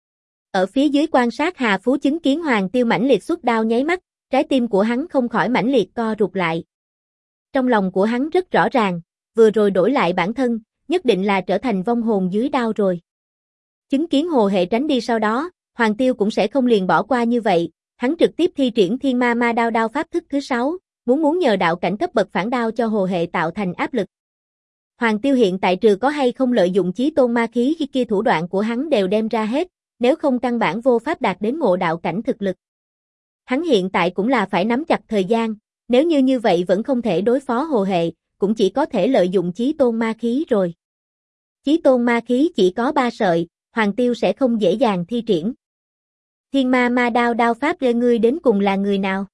Ở phía dưới quan sát Hà Phú chứng kiến Hoàng Tiêu mãnh liệt xuất đao nháy mắt, trái tim của hắn không khỏi mãnh liệt co rụt lại. Trong lòng của hắn rất rõ ràng, vừa rồi đổi lại bản thân, nhất định là trở thành vong hồn dưới đao rồi. Chứng kiến Hồ Hệ tránh đi sau đó, Hoàng Tiêu cũng sẽ không liền bỏ qua như vậy, hắn trực tiếp thi triển Thiên Ma Ma Đao đao pháp thức thứ 6, muốn nhờ đạo cảnh cấp bậc phản đao cho Hồ Hệ tạo thành áp lực. Hoàng Tiêu hiện tại trừ có hay không lợi dụng chí tôn ma khí khi kia thủ đoạn của hắn đều đem ra hết, nếu không căn bản vô pháp đạt đến ngộ đạo cảnh thực lực. Hắn hiện tại cũng là phải nắm chặt thời gian, nếu như vậy vẫn không thể đối phó Hồ Hệ, cũng chỉ có thể lợi dụng chí tôn ma khí rồi. Chí tôn ma khí chỉ có 3 sợi, Hoàng Tiêu sẽ không dễ dàng thi triển. Thiên Ma Ma Đao đao pháp gây ngươi đến cùng là người nào?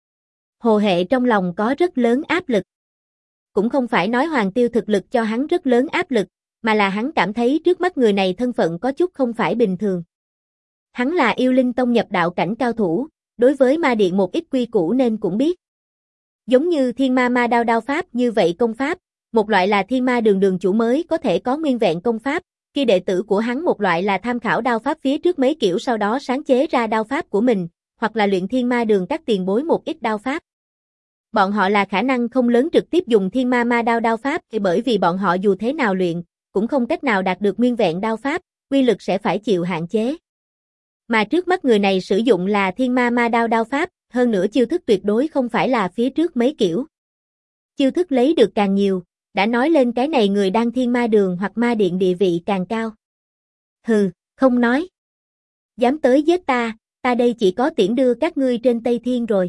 Hồ Hệ trong lòng có rất lớn áp lực. Cũng không phải nói Hoàng Tiêu thực lực cho hắn rất lớn áp lực, mà là hắn cảm thấy trước mắt người này thân phận có chút không phải bình thường. Hắn là Yêu Linh Tông nhập đạo cảnh cao thủ, đối với ma điện một ít quy củ nên cũng biết. Giống như Thiên Ma Ma Đao đao pháp như vậy công pháp, một loại là Thiên Ma Đường chủ mới có thể có nguyên vẹn công pháp, khi đệ tử của hắn một loại là tham khảo đao pháp phía trước mấy kiểu sau đó sáng chế ra đao pháp của mình, hoặc là luyện Thiên Ma Đường các tiền bối một ít đao pháp. Bọn họ là khả năng không lớn trực tiếp dùng Thiên Ma Ma Đao đao pháp bởi vì bọn họ dù thế nào luyện, cũng không cách nào đạt được nguyên vẹn đao pháp, quy lực sẽ phải chịu hạn chế. Mà trước mắt người này sử dụng là Thiên Ma Ma Đao đao pháp, hơn nữa chiêu thức tuyệt đối không phải là phía trước mấy kiểu. Chiêu thức lấy được càng nhiều, đã nói lên cái này người đang Thiên Ma Đường hoặc ma điện địa vị càng cao. Hừ, không nói. Dám tới giết ta đây chỉ có tiễn đưa các ngươi trên Tây Thiên rồi.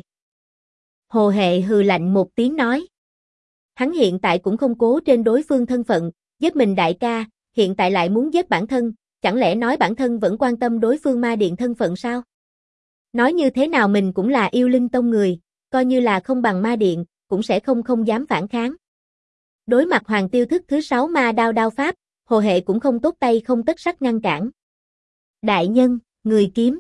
Hồ Hệ hừ lạnh một tiếng nói. Hắn hiện tại cũng không cố trên đối phương thân phận, giết mình đại ca, hiện tại lại muốn giết bản thân, chẳng lẽ nói bản thân vẫn quan tâm đối phương ma điện thân phận sao? Nói như thế nào mình cũng là Yêu Linh Tông người, coi như là không bằng ma điện, cũng sẽ không dám phản kháng. Đối mặt Hoàng Tiêu thức thứ 6 ma đao đao pháp, Hồ Hệ cũng không tốt tay không tất sắt ngăn cản. Đại nhân, người kiếm.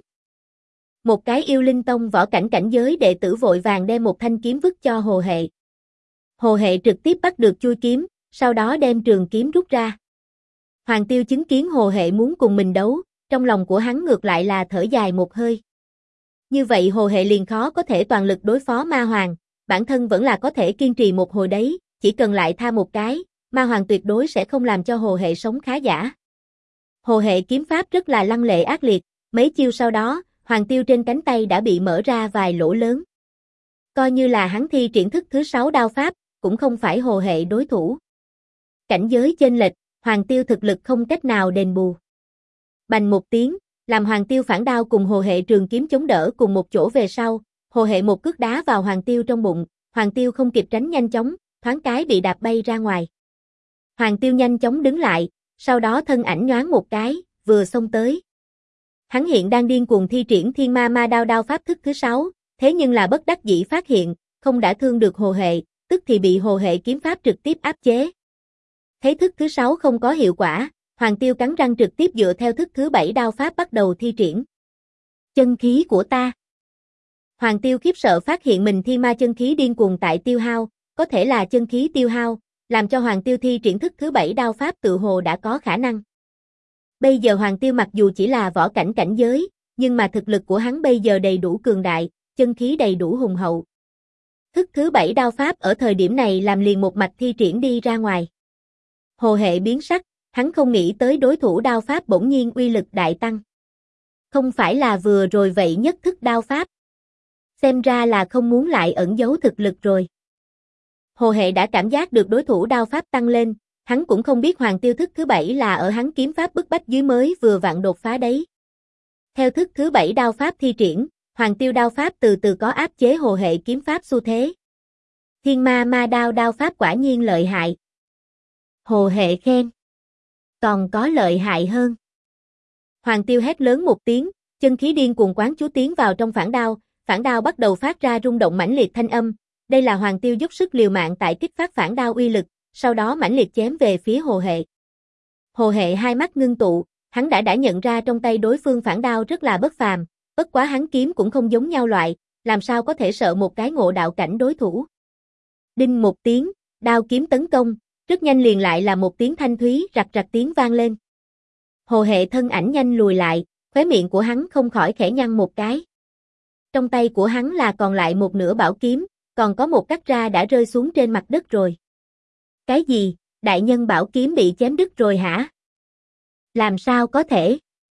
Một cái Yêu Linh Tông võ cảnh cảnh giới đệ tử vội vàng đem một thanh kiếm vứt cho Hồ Hệ. Hồ Hệ trực tiếp bắt được chuôi kiếm, sau đó đem trường kiếm rút ra. Hoàng Tiêu chứng kiến Hồ Hệ muốn cùng mình đấu, trong lòng của hắn ngược lại là thở dài một hơi. Như vậy Hồ Hệ liền khó có thể toàn lực đối phó Ma Hoàng, bản thân vẫn là có thể kiên trì một hồi đấy, chỉ cần lại tha một cái, Ma Hoàng tuyệt đối sẽ không làm cho Hồ Hệ sống khá giả. Hồ Hệ kiếm pháp rất là lăng lệ ác liệt, mấy chiêu sau đó, Hoàng Tiêu trên cánh tay đã bị mở ra vài lỗ lớn. Coi như là hắn thi triển thức thứ 6 đao pháp, cũng không phải Hồ Hệ đối thủ. Cảnh giới chênh lệch, Hoàng Tiêu thực lực không cách nào đền bù. Bành một tiếng, làm Hoàng Tiêu phản đao cùng Hồ Hệ trường kiếm chống đỡ cùng một chỗ về sau, Hồ Hệ một cước đá vào Hoàng Tiêu trong bụng, Hoàng Tiêu không kịp tránh nhanh chóng, thoáng cái bị đạp bay ra ngoài. Hoàng Tiêu nhanh chóng đứng lại, sau đó thân ảnh nhoáng một cái, vừa xông tới. Hắn hiện đang điên cuồng thi triển Thiên Ma Ma Đao đao pháp thức thứ 6, thế nhưng là bất đắc dĩ phát hiện, không đã thương được Hồ Hệ, tức thì bị Hồ Hệ kiếm pháp trực tiếp áp chế. Thấy thức thứ 6 không có hiệu quả, Hoàng Tiêu cắn răng trực tiếp dựa theo thức thứ 7 đao pháp bắt đầu thi triển. Chân khí của ta. Hoàng Tiêu khiếp sợ phát hiện mình thiên ma chân khí điên cuồng tại tiêu hao, có thể là chân khí tiêu hao, làm cho Hoàng Tiêu thi triển thức thứ 7 đao pháp tự hồ đã có khả năng. Bây giờ Hoàng Tiêu mặc dù chỉ là võ cảnh cảnh giới, nhưng mà thực lực của hắn bây giờ đầy đủ cường đại, chân khí đầy đủ hùng hậu. Thức thứ 7 đao pháp ở thời điểm này làm liền một mạch thi triển đi ra ngoài. Hồ Hệ biến sắc, hắn không nghĩ tới đối thủ đao pháp bỗng nhiên uy lực đại tăng. Không phải là vừa rồi vậy nhất thức đao pháp. Xem ra là không muốn lại ẩn giấu thực lực rồi. Hồ Hệ đã cảm giác được đối thủ đao pháp tăng lên, hắn cũng không biết Hoàng Tiêu thức thứ 7 là ở hắn kiếm pháp bức bách dưới mới vừa vặn đột phá đấy. Theo thức thứ 7 đao pháp thi triển, Hoàng Tiêu đao pháp từ từ có áp chế Hồ Hệ kiếm pháp xu thế. Thiên Ma Ma Đao đao pháp quả nhiên lợi hại. Hồ Hệ khen. Còn có lợi hại hơn. Hoàng Tiêu hét lớn một tiếng, chân khí điên cuồng quán chú tiến vào trong phản đao bắt đầu phát ra rung động mãnh liệt thanh âm. Đây là Hoàng Tiêu dốc sức liều mạng tại kích phát phản đao uy lực, sau đó mãnh liệt chém về phía Hồ Hệ. Hồ Hệ hai mắt ngưng tụ, hắn đã nhận ra trong tay đối phương phản đao rất là bất phàm, bất quá hắn kiếm cũng không giống nhau loại, làm sao có thể sợ một cái ngộ đạo cảnh đối thủ. Đinh một tiếng, đao kiếm tấn công, rất nhanh liền lại là một tiếng thanh thúy rạc rạc tiếng vang lên. Hồ Hệ thân ảnh nhanh lùi lại, khóe miệng của hắn không khỏi khẽ nhăn một cái. Trong tay của hắn là còn lại một nửa bảo kiếm, còn có một cắt ra đã rơi xuống trên mặt đất rồi. Cái gì, đại nhân bảo kiếm bị chém đứt rồi hả? Làm sao có thể?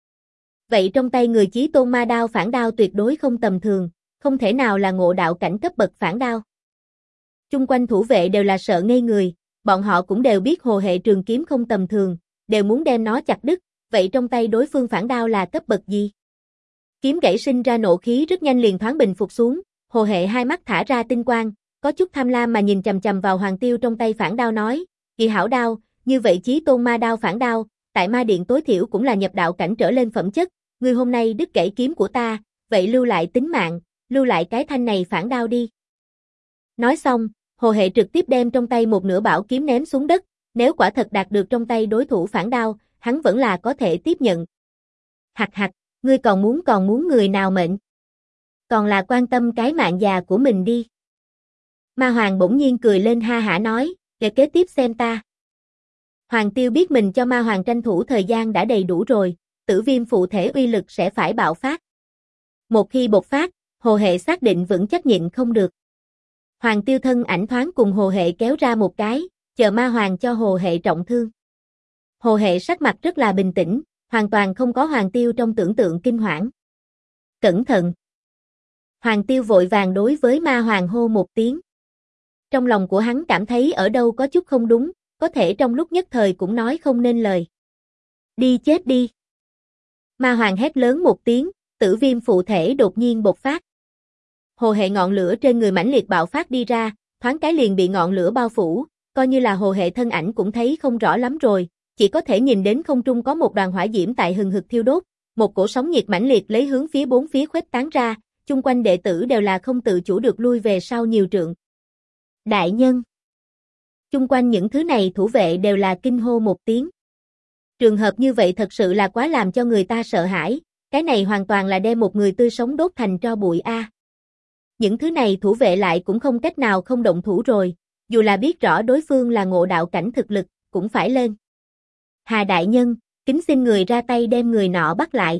Vậy trong tay người Chí Tôn Ma Đao phản đao tuyệt đối không tầm thường, không thể nào là ngộ đạo cảnh cấp bậc phản đao. Chung quanh thủ vệ đều là sợ ngây người, bọn họ cũng đều biết Hồ Hệ trường kiếm không tầm thường, đều muốn đem nó chặt đứt, vậy trong tay đối phương phản đao là cấp bậc gì? Kiếm gãy sinh ra nộ khí rất nhanh liền thoáng bình phục xuống, Hồ Hệ hai mắt thả ra tinh quang, có chút tham lam mà nhìn chằm chằm vào Hoàng Tiêu trong tay phản đao nói, kỳ hảo đao, như vậy Chí Tôn Ma Đao phản đao, tại ma điện tối thiểu cũng là nhập đạo cảnh trở lên phẩm chất, ngươi hôm nay đứt gãy kiếm của ta, vậy lưu lại tính mạng, lưu lại cái thanh này phản đao đi. Nói xong, Hồ Hệ trực tiếp đem trong tay một nửa bảo kiếm ném xuống đất, nếu quả thật đạt được trong tay đối thủ phản đao, hắn vẫn là có thể tiếp nhận. Hạc hạc, ngươi còn muốn người nào mệnh? Còn là quan tâm cái mạng già của mình đi. Ma Hoàng bỗng nhiên cười lên ha hả nói, để kế tiếp xem ta. Hoàng Tiêu biết mình cho Ma Hoàng tranh thủ thời gian đã đầy đủ rồi, tử viêm phụ thể uy lực sẽ phải bạo phát. Một khi bộc phát, Hồ Hệ xác định vững chắc nhịn không được. Hoàng Tiêu thân ảnh thoáng cùng Hồ Hệ kéo ra một cái, chờ Ma Hoàng cho Hồ Hệ trọng thương. Hồ Hệ sắc mặt rất là bình tĩnh, hoàn toàn không có Hoàng Tiêu trong tưởng tượng kinh hoảng. Cẩn thận! Hoàng Tiêu vội vàng đối với Ma Hoàng hô một tiếng. Trong lòng của hắn cảm thấy ở đâu có chút không đúng, có thể trong lúc nhất thời cũng nói không nên lời. Đi chết đi! Ma Hoàng hét lớn một tiếng, tử viêm phụ thể đột nhiên bộc phát. Hồ Hệ ngọn lửa trên người mãnh liệt bạo phát đi ra, thoáng cái liền bị ngọn lửa bao phủ, coi như là Hồ Hệ thân ảnh cũng thấy không rõ lắm rồi, chỉ có thể nhìn đến không trung có một đoàn hỏa diễm tại hừng hực thiêu đốt, một cổ sóng nhiệt mãnh liệt lấy hướng phía bốn phía khuếch tán ra, chung quanh đệ tử đều là không tự chủ được lui về sau nhiều trượng. Đại nhân! Chung quanh những thứ này thủ vệ đều là kinh hô một tiếng. Trường hợp như vậy thật sự là quá làm cho người ta sợ hãi, cái này hoàn toàn là đem một người tươi sống đốt thành tro bụi a. Những thứ này thủ vệ lại cũng không cách nào không động thủ rồi, dù là biết rõ đối phương là ngộ đạo cảnh thực lực, cũng phải lên. Hà đại nhân, kính xin người ra tay đem người nọ bắt lại.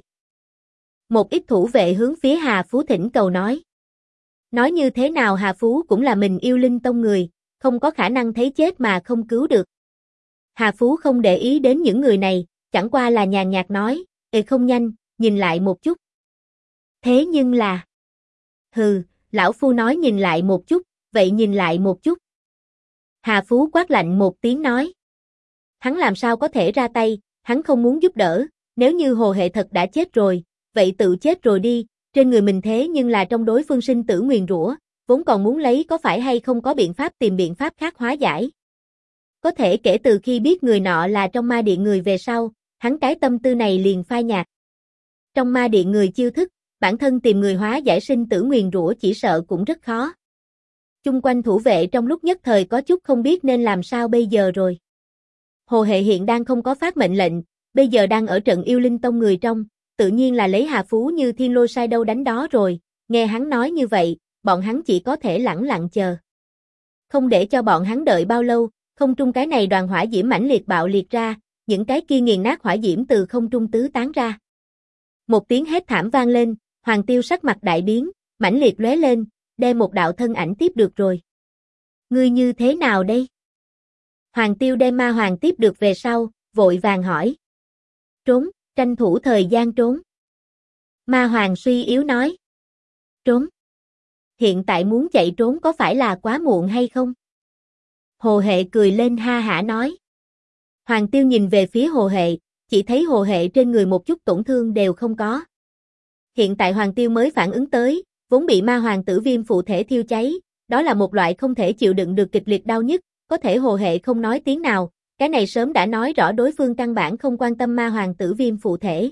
Một ít thủ vệ hướng phía Hà Phú thỉnh cầu nói. Nói như thế nào Hà Phú cũng là mình yêu linh tông người, không có khả năng thấy chết mà không cứu được. Hà Phú không để ý đến những người này, chẳng qua là nhàn nhạt nói, không nhanh, nhìn lại một chút. Thế nhưng là... Hừ, lão phu nói nhìn lại một chút, vậy nhìn lại một chút. Hà Phú quát lạnh một tiếng nói. Hắn làm sao có thể ra tay, hắn không muốn giúp đỡ, nếu như Hồ Hệ thật đã chết rồi, vậy tự chết rồi đi, trên người mình thế nhưng là trong đối phương sinh tử nguyền rủa, vốn còn muốn lấy có phải hay không có biện pháp tìm biện pháp khác hóa giải. Có thể kể từ khi biết người nọ là trong ma điện người về sau, hắn cái tâm tư này liền phai nhạt. Trong ma điện người chiêu thức, bản thân tìm người hóa giải sinh tử nguyền rủa chỉ sợ cũng rất khó. Chung quanh thủ vệ trong lúc nhất thời có chút không biết nên làm sao bây giờ rồi. Hồ Hệ hiện đang không có phát mệnh lệnh, bây giờ đang ở trận yêu linh tông người trong, tự nhiên là lấy Hà Phú như thiên lôi sai đâu đánh đó rồi, nghe hắn nói như vậy, bọn hắn chỉ có thể lẳng lặng chờ. Không để cho bọn hắn đợi bao lâu, không trung cái này đoàn hỏa diễm mãnh liệt bạo liệt ra, những cái kia nghiền nát hỏa diễm từ không trung tứ tán ra. Một tiếng hét thảm vang lên, Hoàng Tiêu sắc mặt đại biến, mãnh liệt lóe lên, đem một đạo thân ảnh tiếp được rồi. Ngươi như thế nào đây? Hoàng Tiêu đem ma hoàng tiếp được về sau, vội vàng hỏi. Trốn, tranh thủ thời gian trốn. Ma hoàng suy yếu nói. Trốn. Hiện tại muốn chạy trốn có phải là quá muộn hay không? Hồ Hệ cười lên ha hả nói. Hoàng Tiêu nhìn về phía Hồ Hệ, chỉ thấy Hồ Hệ trên người một chút tổn thương đều không có. Hiện tại Hoàng Tiêu mới phản ứng tới, vốn bị ma hoàng tử viêm phụ thể thiêu cháy, đó là một loại không thể chịu đựng được kịch liệt đau nhức, có thể Hồ Hệ không nói tiếng nào, cái này sớm đã nói rõ đối phương căn bản không quan tâm ma hoàng tử viêm phụ thể.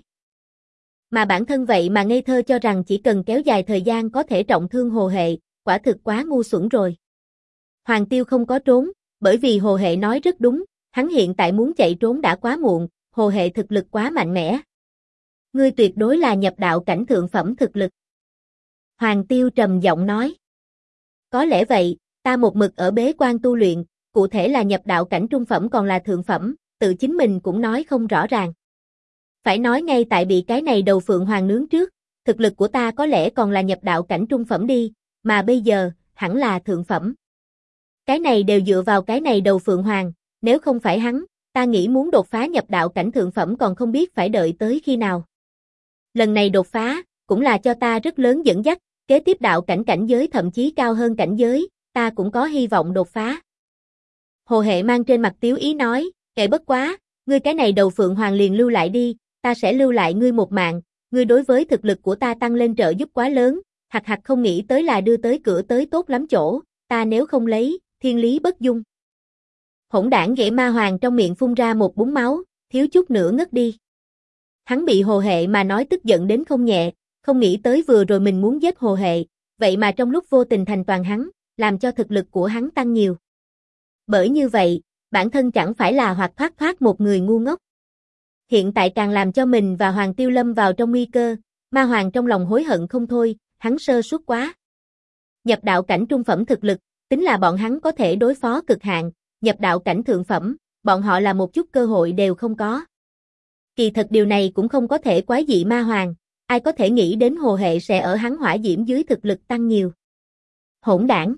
Mà bản thân vậy mà ngây thơ cho rằng chỉ cần kéo dài thời gian có thể trọng thương Hồ Hệ, quả thực quá ngu xuẩn rồi. Hoàng Tiêu không có trốn, bởi vì Hồ Hệ nói rất đúng, hắn hiện tại muốn chạy trốn đã quá muộn, Hồ Hệ thực lực quá mạnh mẽ. Ngươi tuyệt đối là nhập đạo cảnh thượng phẩm thực lực. Hoàng Tiêu trầm giọng nói. Có lẽ vậy, ta một mực ở bế quan tu luyện, cụ thể là nhập đạo cảnh trung phẩm còn là thượng phẩm, tự chính mình cũng nói không rõ ràng. Phải nói ngay tại bị cái này đầu phượng hoàng nướng trước, thực lực của ta có lẽ còn là nhập đạo cảnh trung phẩm đi, mà bây giờ, hẳn là thượng phẩm. Cái này đều dựa vào cái này đầu phượng hoàng, nếu không phải hắn, ta nghĩ muốn đột phá nhập đạo cảnh thượng phẩm còn không biết phải đợi tới khi nào. Lần này đột phá, cũng là cho ta rất lớn dẫn dắt, kế tiếp đạo cảnh cảnh giới thậm chí cao hơn cảnh giới, ta cũng có hy vọng đột phá. Hồ Hệ mang trên mặt tiếu ý nói, kệ bất quá, ngươi cái này đầu phượng hoàng liền lưu lại đi, ta sẽ lưu lại ngươi một mạng, ngươi đối với thực lực của ta tăng lên trợ giúp quá lớn, hạt hạt không nghĩ tới là đưa tới cửa tới tốt lắm chỗ, ta nếu không lấy, thiên lý bất dung. Hỗn đảng ghẻ ma hoàng trong miệng phun ra một búng máu, thiếu chút nữa ngất đi. Hắn bị Hồ Hệ mà nói tức giận đến không nhẹ, không nghĩ tới vừa rồi mình muốn giết Hồ Hệ, vậy mà trong lúc vô tình thành toàn hắn, làm cho thực lực của hắn tăng nhiều. Bởi như vậy, bản thân chẳng phải là hoặc thoát một người ngu ngốc. Hiện tại càng làm cho mình và Hoàng Tiêu lâm vào trong nguy cơ, ma hoàng trong lòng hối hận không thôi, hắn sơ suất quá. Nhập đạo cảnh trung phẩm thực lực, tính là bọn hắn có thể đối phó cực hạn, nhập đạo cảnh thượng phẩm, bọn họ là một chút cơ hội đều không có. Kỳ thật điều này cũng không có thể quái dị ma hoàng, ai có thể nghĩ đến Hồ Hệ sẽ ở hắn hỏa diễm dưới thực lực tăng nhiều. Hỗn đảng.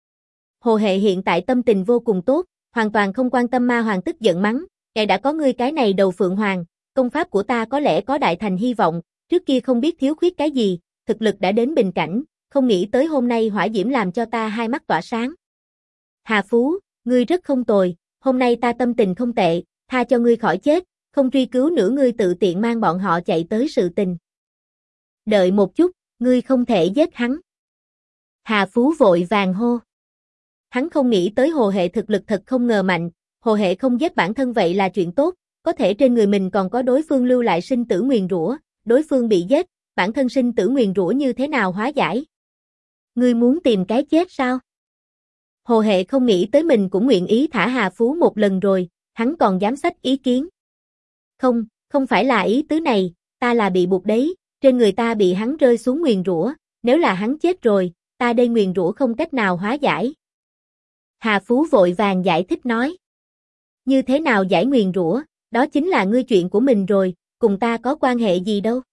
Hồ Hệ hiện tại tâm tình vô cùng tốt, hoàn toàn không quan tâm ma hoàng tức giận mắng, kẻ đã có ngươi cái này đầu phượng hoàng, công pháp của ta có lẽ có đại thành hy vọng, trước kia không biết thiếu khuyết cái gì, thực lực đã đến bình cảnh, không nghĩ tới hôm nay hỏa diễm làm cho ta hai mắt tỏa sáng. Hà Phú, ngươi rất không tồi, hôm nay ta tâm tình không tệ, tha cho ngươi khỏi chết, không truy cứu nữa ngươi tự tiện mang bọn họ chạy tới sự tình. Đợi một chút, ngươi không thể giết hắn. Hà Phú vội vàng hô. Hắn không nghĩ tới Hồ Hệ thực lực thật không ngờ mạnh, Hồ Hệ không giết bản thân vậy là chuyện tốt, có thể trên người mình còn có đối phương lưu lại sinh tử nguyền rủa, đối phương bị giết, bản thân sinh tử nguyền rủa như thế nào hóa giải? Ngươi muốn tìm cái chết sao? Hồ Hệ không nghĩ tới mình cũng nguyện ý thả Hà Phú một lần rồi, hắn còn dám xách ý kiến. Không, không phải là ý tứ này, ta là bị buộc đấy, trên người ta bị hắn rơi xuống nguyền rủa, nếu là hắn chết rồi, ta đây nguyền rủa không cách nào hóa giải. Hà Phú vội vàng giải thích nói. Như thế nào giải nguyền rủa, đó chính là ngươi chuyện của mình rồi, cùng ta có quan hệ gì đâu.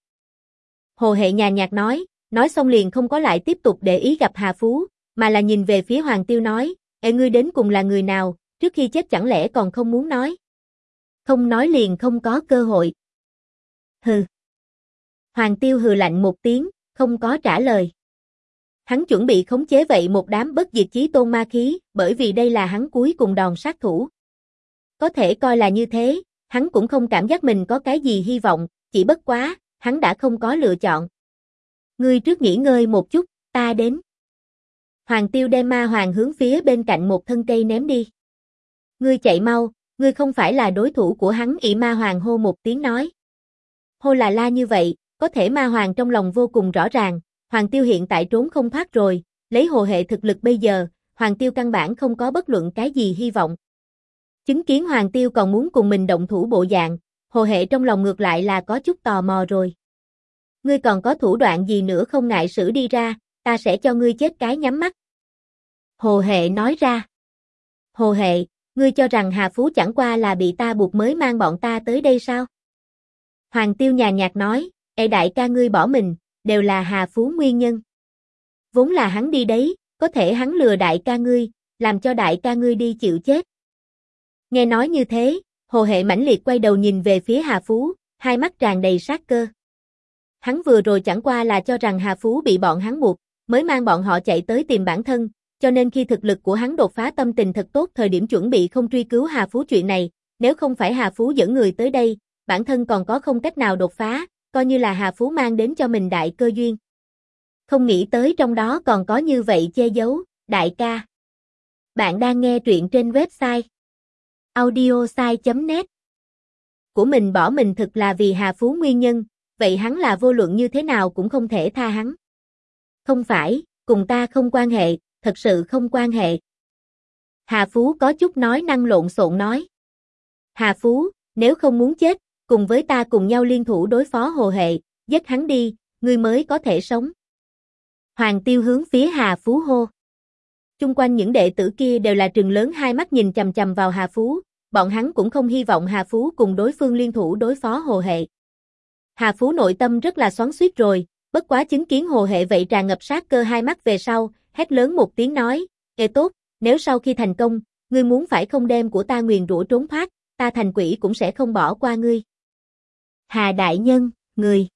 Hồ Hệ nhàn nhạt nói xong liền không có lại tiếp tục để ý gặp Hà Phú, mà là nhìn về phía Hoàng Tiêu nói, ê ngươi đến cùng là người nào, trước khi chết chẳng lẽ còn không muốn nói. Không nói liền không có cơ hội. Hừ. Hoàng Tiêu hừ lạnh một tiếng, không có trả lời. Hắn chuẩn bị khống chế vậy một đám bất diệt chí tôn ma khí, bởi vì đây là hắn cuối cùng đòn sát thủ. Có thể coi là như thế, hắn cũng không cảm giác mình có cái gì hy vọng, chỉ bất quá, hắn đã không có lựa chọn. Ngươi trước nghỉ ngơi một chút, ta đến. Hoàng Tiêu đem ma hoàng hướng phía bên cạnh một thân cây ném đi. Ngươi chạy mau, ngươi không phải là đối thủ của hắn. Ỷ Ma Hoàng hô một tiếng nói. Hô là la như vậy, có thể Ma Hoàng trong lòng vô cùng rõ ràng, Hoàng Tiêu hiện tại trốn không thoát rồi, lấy Hồ Hệ thực lực bây giờ, Hoàng Tiêu căn bản không có bất luận cái gì hy vọng. Chứng kiến Hoàng Tiêu còn muốn cùng mình động thủ bộ dạng, Hồ Hệ trong lòng ngược lại là có chút tò mò rồi. Ngươi còn có thủ đoạn gì nữa không ngại sử đi ra, ta sẽ cho ngươi chết cái nhắm mắt. Hồ Hệ nói ra. Hồ Hệ, ngươi cho rằng Hà Phú chẳng qua là bị ta buộc mới mang bọn ta tới đây sao? Hoàng Tiêu nhàn nhạt nói, đại ca ngươi bỏ mình, đều là Hà Phú nguyên nhân. Vốn là hắn đi đấy, có thể hắn lừa đại ca ngươi, làm cho đại ca ngươi đi chịu chết. Nghe nói như thế, Hồ Hệ mãnh liệt quay đầu nhìn về phía Hà Phú, hai mắt tràn đầy sát cơ. Hắn vừa rồi chẳng qua là cho rằng Hà Phú bị bọn hắn buộc, mới mang bọn họ chạy tới tìm bản thân, cho nên khi thực lực của hắn đột phá tâm tình thật tốt thời điểm chuẩn bị không truy cứu Hà Phú chuyện này, nếu không phải Hà Phú dẫn người tới đây, bản thân còn có không cách nào đột phá, coi như là Hà Phú mang đến cho mình đại cơ duyên. Không nghĩ tới trong đó còn có như vậy che giấu, đại ca. Bạn đang nghe truyện trên website audiosai.net. Của mình bỏ mình thực là vì Hà Phú nguyên nhân, vậy hắn là vô luận như thế nào cũng không thể tha hắn. Không phải, cùng ta không quan hệ, thật sự không quan hệ. Hà Phú có chút nói năng lộn xộn nói. Hà Phú, nếu không muốn chết, cùng với ta cùng nhau liên thủ đối phó Hồ Hệ, giết hắn đi, ngươi mới có thể sống. Hoàng Tiêu hướng phía Hà Phú hô. Chung quanh những đệ tử kia đều là trừng lớn hai mắt nhìn chằm chằm vào Hà Phú, bọn hắn cũng không hy vọng Hà Phú cùng đối phương liên thủ đối phó Hồ Hệ. Hà Phú nội tâm rất là xoắn xuýt rồi, bất quá chứng kiến Hồ Hệ vậy tràn ngập sát cơ hai mắt về sau, hét lớn một tiếng nói, tốt, nếu sau khi thành công, ngươi muốn phải không đem của ta nguyền rủa trốn thoát, ta thành quỷ cũng sẽ không bỏ qua ngươi. Hà đại nhân, người.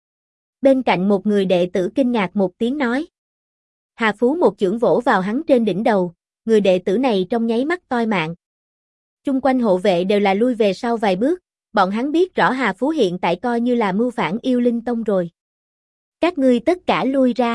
Bên cạnh một người đệ tử kinh ngạc một tiếng nói. Hà Phú một chưởng vỗ vào hắn trên đỉnh đầu, người đệ tử này trong nháy mắt toi mạng. Chung quanh hộ vệ đều là lui về sau vài bước, bọn hắn biết rõ Hà Phú hiện tại coi như là mưu phản yêu linh tông rồi. Các ngươi tất cả lui ra.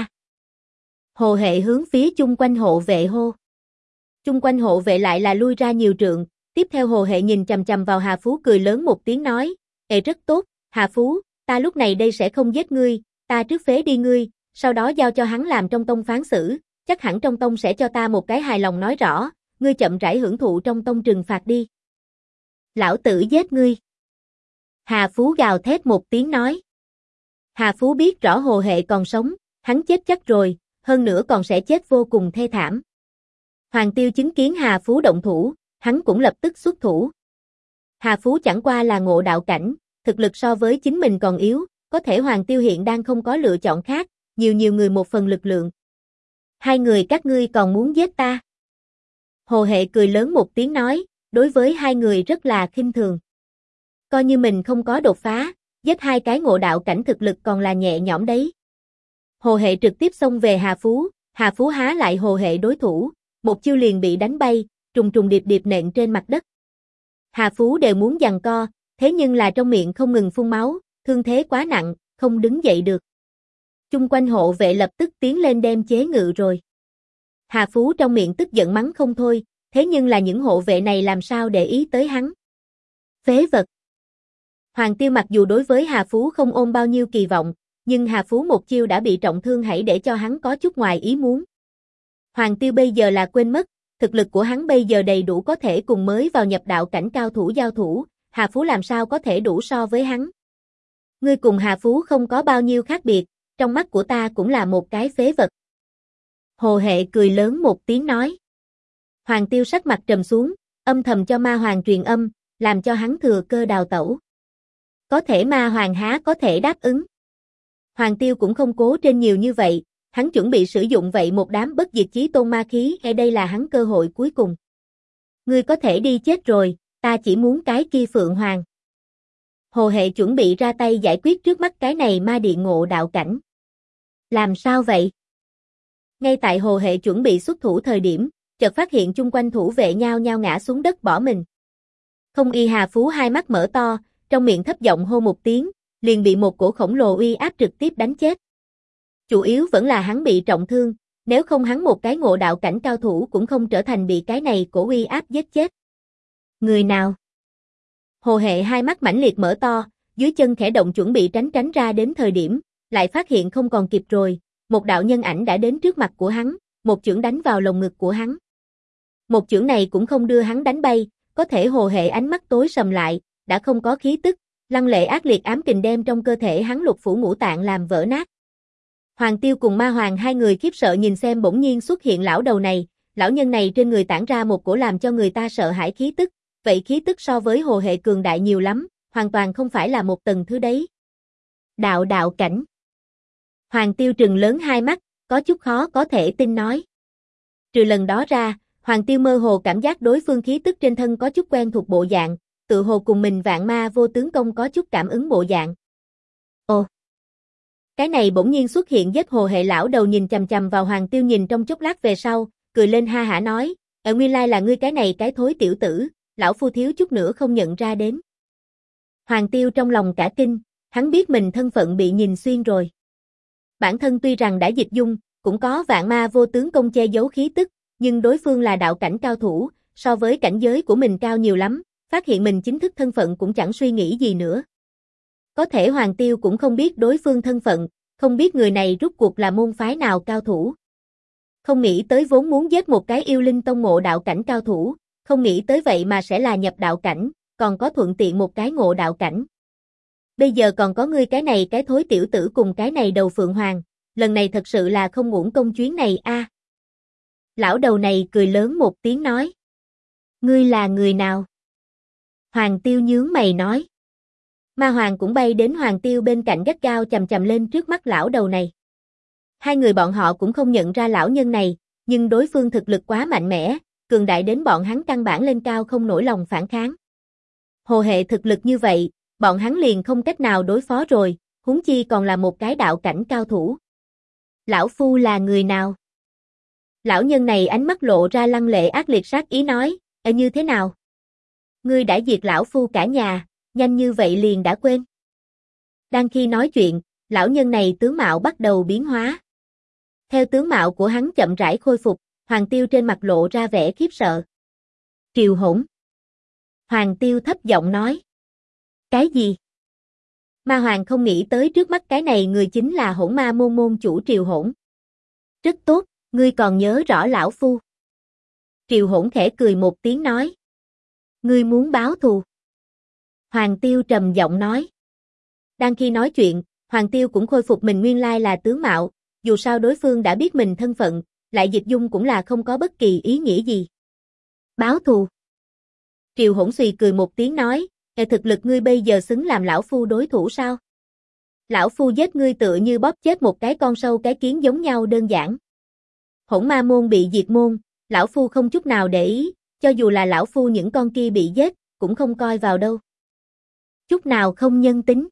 Hồ Hệ hướng phía chung quanh hộ vệ hô. Chung quanh hộ vệ lại là lui ra nhiều trượng, tiếp theo Hồ Hệ nhìn chằm chằm vào Hà Phú cười lớn một tiếng nói, rất tốt, Hà Phú, ta lúc này đây sẽ không giết ngươi, ta trước phế đi ngươi, sau đó giao cho hắn làm trong tông phán xử, chắc hẳn trong tông sẽ cho ta một cái hài lòng nói rõ, ngươi chậm rãi hưởng thụ trong tông trừng phạt đi. Lão tử giết ngươi. Hà Phú gào thét một tiếng nói. Hà Phú biết rõ Hồ Hệ còn sống, hắn chết chắc rồi, hơn nữa còn sẽ chết vô cùng thê thảm. Hoàng Tiêu chứng kiến Hà Phú động thủ, hắn cũng lập tức xuất thủ. Hà Phú chẳng qua là ngộ đạo cảnh, thực lực so với chính mình còn yếu, có thể Hoàng Tiêu hiện đang không có lựa chọn khác, nhiều người một phần lực lượng. Hai người các ngươi còn muốn giết ta? Hồ Hệ cười lớn một tiếng nói, đối với hai người rất là khinh thường. Coi như mình không có đột phá, giết hai cái ngộ đạo cảnh thực lực còn là nhẹ nhõm đấy. Hồ Hệ trực tiếp xông về Hà Phú há lại Hồ Hệ đối thủ, một chiêu liền bị đánh bay, trùng trùng điệp điệp nện trên mặt đất. Hà Phú đều muốn giằng co, thế nhưng là trong miệng không ngừng phun máu, thương thế quá nặng, không đứng dậy được. Chung quanh hộ vệ lập tức tiến lên đem chế ngự rồi. Hà Phú trong miệng tức giận mắng không thôi, thế nhưng là những hộ vệ này làm sao để ý tới hắn. Phế vật. Hoàng Tiêu mặc dù đối với Hà Phú không ôm bao nhiêu kỳ vọng, nhưng Hà Phú một chiêu đã bị trọng thương hãy để cho hắn có chút ngoài ý muốn. Hoàng Tiêu bây giờ là quên mất, thực lực của hắn bây giờ đầy đủ có thể cùng mới vào nhập đạo cảnh cao thủ giao thủ, Hà Phú làm sao có thể đủ so với hắn. Ngươi cùng Hà Phú không có bao nhiêu khác biệt, trong mắt của ta cũng là một cái phế vật. Hồ Hệ cười lớn một tiếng nói. Hoàng Tiêu sắc mặt trầm xuống, âm thầm cho Ma Hoàng truyền âm, làm cho hắn thừa cơ đào tẩu. Có thể Ma Hoàng há có thể đáp ứng. Hoàng Tiêu cũng không cố trên nhiều như vậy, hắn chuẩn bị sử dụng vậy một đám bất diệt chí tôn ma khí, hay đây là hắn cơ hội cuối cùng. Ngươi có thể đi chết rồi, ta chỉ muốn cái kia Phượng Hoàng. Hồ Hệ chuẩn bị ra tay giải quyết trước mắt cái này ma điện ngộ đạo cảnh. Làm sao vậy? Ngay tại Hồ Hệ chuẩn bị xuất thủ thời điểm, chợt phát hiện chung quanh thủ vệ nhao nhao ngã xuống đất bỏ mình. Không y Hà Phú hai mắt mở to, trong miệng thấp giọng hô một tiếng, liền bị một cổ khổng lồ uy áp trực tiếp đánh chết. Chủ yếu vẫn là hắn bị trọng thương, nếu không hắn một cái ngộ đạo cảnh cao thủ cũng không trở thành bị cái này cổ uy áp giết chết. Người nào? Hồ Hệ hai mắt mãnh liệt mở to, dưới chân khẽ động chuẩn bị tránh ra đến thời điểm, lại phát hiện không còn kịp rồi, một đạo nhân ảnh đã đến trước mặt của hắn, một chưởng đánh vào lồng ngực của hắn. Một chưởng này cũng không đưa hắn đánh bay, có thể Hồ Hệ ánh mắt tối sầm lại, đã không có khí tức, lăng lệ ác liệt ám kình đem trong cơ thể hắn lục phủ ngũ tạng làm vỡ nát. Hoàng Tiêu cùng Ma Hoàng hai người khiếp sợ nhìn xem bỗng nhiên xuất hiện lão đầu này, lão nhân này trên người tản ra một cổ làm cho người ta sợ hãi khí tức, vậy khí tức so với Hồ Hệ cường đại nhiều lắm, hoàn toàn không phải là một tầng thứ đấy. Đạo cảnh. Hoàng Tiêu trừng lớn hai mắt, có chút khó có thể tin nói. Trừ lần đó ra, Hoàng Tiêu mơ hồ cảm giác đối phương khí tức trên thân có chút quen thuộc bộ dạng, tự hồ cùng mình Vạn Ma Vô Tướng Công có chút cảm ứng bộ dạng. Ồ! Cái này bỗng nhiên xuất hiện giết Hồ Hệ lão đầu nhìn chằm chằm vào Hoàng Tiêu nhìn trong chốc lát về sau, cười lên ha hả nói, nguyên lai là ngươi cái này cái thối tiểu tử, lão phu thiếu chút nữa không nhận ra đến. Hoàng Tiêu trong lòng cả kinh, hắn biết mình thân phận bị nhìn xuyên rồi. Bản thân tuy rằng đã dịch dung, cũng có Vạn Ma Vô Tướng Công che giấu khí tức, nhưng đối phương là đạo cảnh cao thủ, so với cảnh giới của mình cao nhiều lắm, phát hiện mình chính thức thân phận cũng chẳng suy nghĩ gì nữa. Có thể Hoàng Tiêu cũng không biết đối phương thân phận, không biết người này rút cuộc là môn phái nào cao thủ. Không nghĩ tới vốn muốn giết một cái yêu linh tông ngộ đạo cảnh cao thủ, không nghĩ tới vậy mà sẽ là nhập đạo cảnh, còn có thuận tiện một cái ngộ đạo cảnh. Bây giờ còn có ngươi cái này cái thối tiểu tử cùng cái này đầu Phượng Hoàng, lần này thật sự là không uổng công chuyến này a. Lão đầu này cười lớn một tiếng nói. Ngươi là người nào? Hoàng Tiêu nhướng mày nói. Ma Hoàng cũng bay đến Hoàng Tiêu bên cạnh gắt gao chầm chầm lên trước mắt lão đầu này. Hai người bọn họ cũng không nhận ra lão nhân này, nhưng đối phương thực lực quá mạnh mẽ, cường đại đến bọn hắn căn bản lên cao không nổi lòng phản kháng. Hồ Hệ thực lực như vậy, bọn hắn liền không cách nào đối phó rồi, huống chi còn là một cái đạo cảnh cao thủ. Lão phu là người nào? Lão nhân này ánh mắt lộ ra lăng lệ ác liệt sát ý nói, như thế nào? Ngươi đã diệt lão phu cả nhà, nhanh như vậy liền đã quên. Đang khi nói chuyện, lão nhân này tướng mạo bắt đầu biến hóa. Theo tướng mạo của hắn chậm rãi khôi phục, Hoàng Tiêu trên mặt lộ ra vẻ khiếp sợ. Triều Hỗn. Hoàng Tiêu thấp giọng nói. Cái gì? Ma Hoàng không nghĩ tới trước mắt cái này người chính là Hỗn Ma môn môn chủ Triều Hỗn. Rất tốt, ngươi còn nhớ rõ lão phu. Triều Hỗn khẽ cười một tiếng nói. Ngươi muốn báo thù. Hoàng Tiêu trầm giọng nói. Đang khi nói chuyện, Hoàng Tiêu cũng khôi phục mình nguyên lai là tướng mạo, dù sao đối phương đã biết mình thân phận, lại dịch dung cũng là không có bất kỳ ý nghĩa gì. Báo thù. Triều Hỗn suy cười một tiếng nói, thực lực ngươi bây giờ xứng làm lão phu đối thủ sao? Lão phu giết ngươi tựa như bóp chết một cái con sâu cái kiến giống nhau đơn giản. Hỗn Ma môn bị diệt môn, lão phu không chút nào để ý, cho dù là lão phu những con kia bị giết, cũng không coi vào đâu. Chút nào không nhân tính.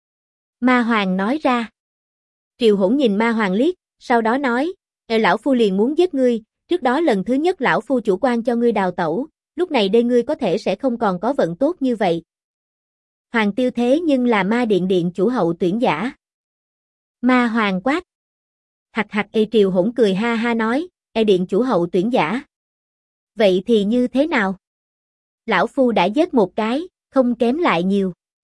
Ma Hoàng nói ra. Triều Hỗn nhìn Ma Hoàng liếc, sau đó nói, lão phu liền muốn giết ngươi, trước đó lần thứ nhất lão phu chủ quan cho ngươi đào tẩu, lúc này đây ngươi có thể sẽ không còn có vận tốt như vậy. Hoàng Tiêu thế nhưng là Ma Điện điện chủ hậu tuyển giả. Ma Hoàng quát. Hặc hặc Triều Hỗn cười ha ha nói, điện chủ hậu tuyển giả. Vậy thì như thế nào? Lão phu đã giết một cái, không kém lại nhiều.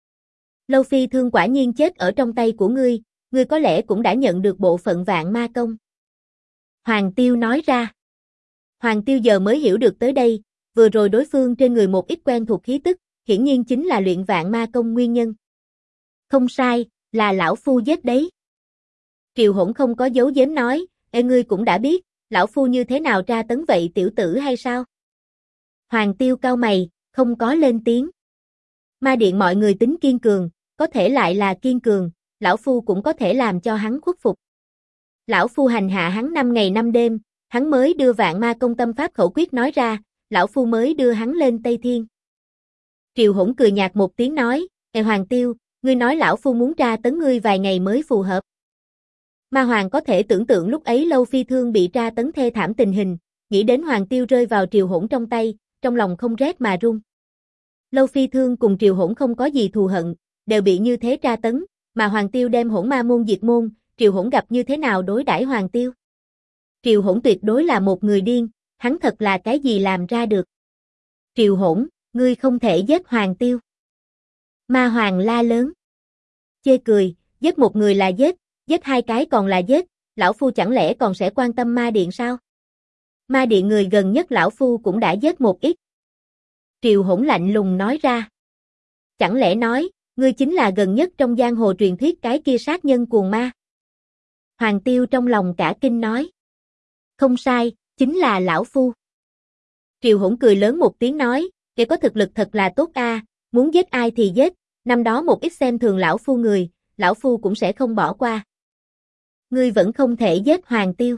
Lâu Phi Thương quả nhiên chết ở trong tay của ngươi có lẽ cũng đã nhận được bộ phận Vạn Ma công. Hoàng Tiêu nói ra. Hoàng Tiêu giờ mới hiểu được tới đây, vừa rồi đối phương trên người một ít quen thuộc khí tức, hiển nhiên chính là luyện Vạn Ma công nguyên nhân. Không sai, là lão phu giết đấy. Triều Hỗn không có giấu giếm nói, ngươi cũng đã biết, lão phu như thế nào tra tấn vậy tiểu tử hay sao? Hoàng Tiêu cau mày, không có lên tiếng. Ma Điện mọi người tính kiên cường, có thể lại là kiên cường, lão phu cũng có thể làm cho hắn khuất phục. Lão phu hành hạ hắn 5 ngày 5 đêm, hắn mới đưa Vạn Ma công tâm pháp khẩu quyết nói ra, lão phu mới đưa hắn lên Tây Thiên. Triều Hỗn cười nhạt một tiếng nói, Hoàng Tiêu, ngươi nói lão phu muốn tra tấn ngươi vài ngày mới phù hợp. Ma Hoàng có thể tưởng tượng lúc ấy Lâu Phi Thương bị tra tấn thê thảm tình hình, nghĩ đến Hoàng Tiêu rơi vào Triều Hỗn trong tay, trong lòng không rét mà run. Lâu Phi Thương cùng Triều Hỗn không có gì thù hận, đều bị như thế tra tấn, mà Hoàng Tiêu đem Hỗn Ma môn diệt môn, Triều Hỗn gặp như thế nào đối đãi Hoàng Tiêu? Triều Hỗn tuyệt đối là một người điên, hắn thật là cái gì làm ra được? Triều Hỗn, Ngươi không thể giết Hoàng Tiêu. Ma Hoàng la lớn. Chê cười, giết một người là giết, giết hai cái còn là giết, lão phu chẳng lẽ còn sẽ quan tâm ma điện sao? Ma điện người gần nhất lão phu cũng đã giết một ít. Triều Hỗn lạnh lùng nói ra. Chẳng lẽ nói, ngươi chính là gần nhất trong giang hồ truyền thuyết cái kia sát nhân cuồng ma? Hoàng Tiêu trong lòng cả kinh nói. Không sai, chính là lão phu. Triều Hỗn cười lớn một tiếng nói, kẻ có thực lực thật là tốt a, muốn giết ai thì giết, năm đó một ít xem thường lão phu người, lão phu cũng sẽ không bỏ qua. Ngươi vẫn không thể giết Hoàng Tiêu.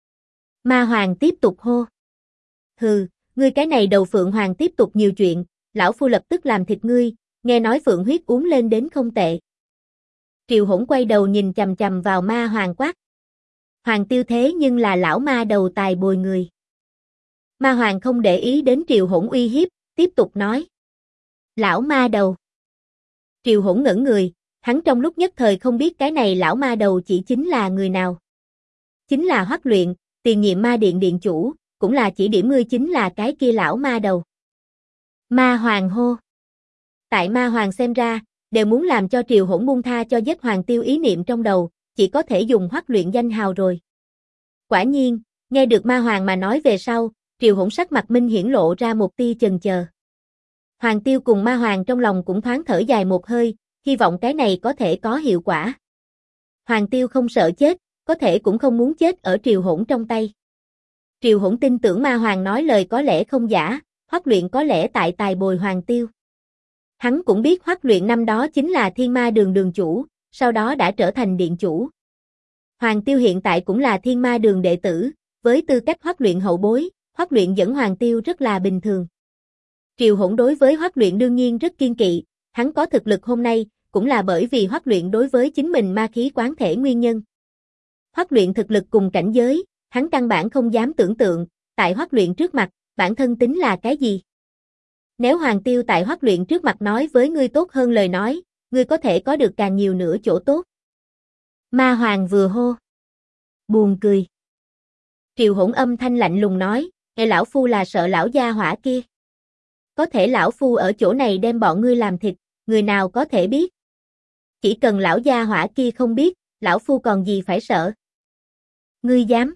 Ma Hoàng tiếp tục hô. Hừ, ngươi cái này đầu Phượng Hoàng tiếp tục nhiều chuyện, lão phu lập tức làm thịt ngươi, nghe nói Phượng huyết uống lên đến không tệ. Triều Hỗn quay đầu nhìn chằm chằm vào Ma Hoàng quát. Hoàng Tiêu thế nhưng là lão ma đầu tài bồi người. Ma Hoàng không để ý đến Triều Hỗn uy hiếp, tiếp tục nói. Lão ma đầu. Triều Hỗn ngẩn người, hắn trong lúc nhất thời không biết cái này lão ma đầu chỉ chính là người nào. Chính là Hoắc Luyện, tiền nhiệm ma điện điện chủ, cũng là chỉ điểm ngươi chính là cái kia lão ma đầu. Ma Hoàng hô. Tại Ma Hoàng xem ra, đều muốn làm cho Triều Hỗn buông tha cho giết Hoàng Tiêu ý niệm trong đầu, chỉ có thể dùng Hoắc Luyện danh hào rồi. Quả nhiên, nghe được Ma Hoàng mà nói về sau, Triều Hỗn sắc mặt minh hiển lộ ra một tia chần chờ. Hoàng Tiêu cùng Ma Hoàng trong lòng cũng thoáng thở dài một hơi, hy vọng cái này có thể có hiệu quả. Hoàng Tiêu không sợ chết, có thể cũng không muốn chết ở Triều Hỗn trong tay. Triều Hỗn tin tưởng Ma Hoàng nói lời có lẽ không giả, Hoắc Luyện có lẽ tại tài bồi Hoàng Tiêu. Hắn cũng biết Hoắc Luyện năm đó chính là Thiên Ma Đường đường chủ, sau đó đã trở thành điện chủ. Hoàng Tiêu hiện tại cũng là Thiên Ma Đường đệ tử, với tư cách Hoắc Luyện hậu bối, Hoắc Luyện dẫn Hoàng Tiêu rất là bình thường. Triều Hỗn đối với Hoắc Luyện đương nhiên rất kiên kỵ, hắn có thực lực hôm nay, cũng là bởi vì Hoắc Luyện đối với chính mình ma khí quán thể nguyên nhân. Hoắc Luyện thực lực cùng cảnh giới, hắn căn bản không dám tưởng tượng, tại Hoắc Luyện trước mặt, bản thân tính là cái gì? Nếu Hoàng Tiêu tại Hoắc Luyện trước mặt nói với ngươi tốt hơn lời nói, ngươi có thể có được càng nhiều nữa chỗ tốt. Ma Hoàng vừa hô. Buồn cười. Triều Hỗn âm thanh lạnh lùng nói, lão phu là sợ lão gia hỏa kia. Có thể lão phu ở chỗ này đem bọn ngươi làm thịt, người nào có thể biết. Chỉ cần lão gia hỏa kia không biết, lão phu còn gì phải sợ. Ngươi dám.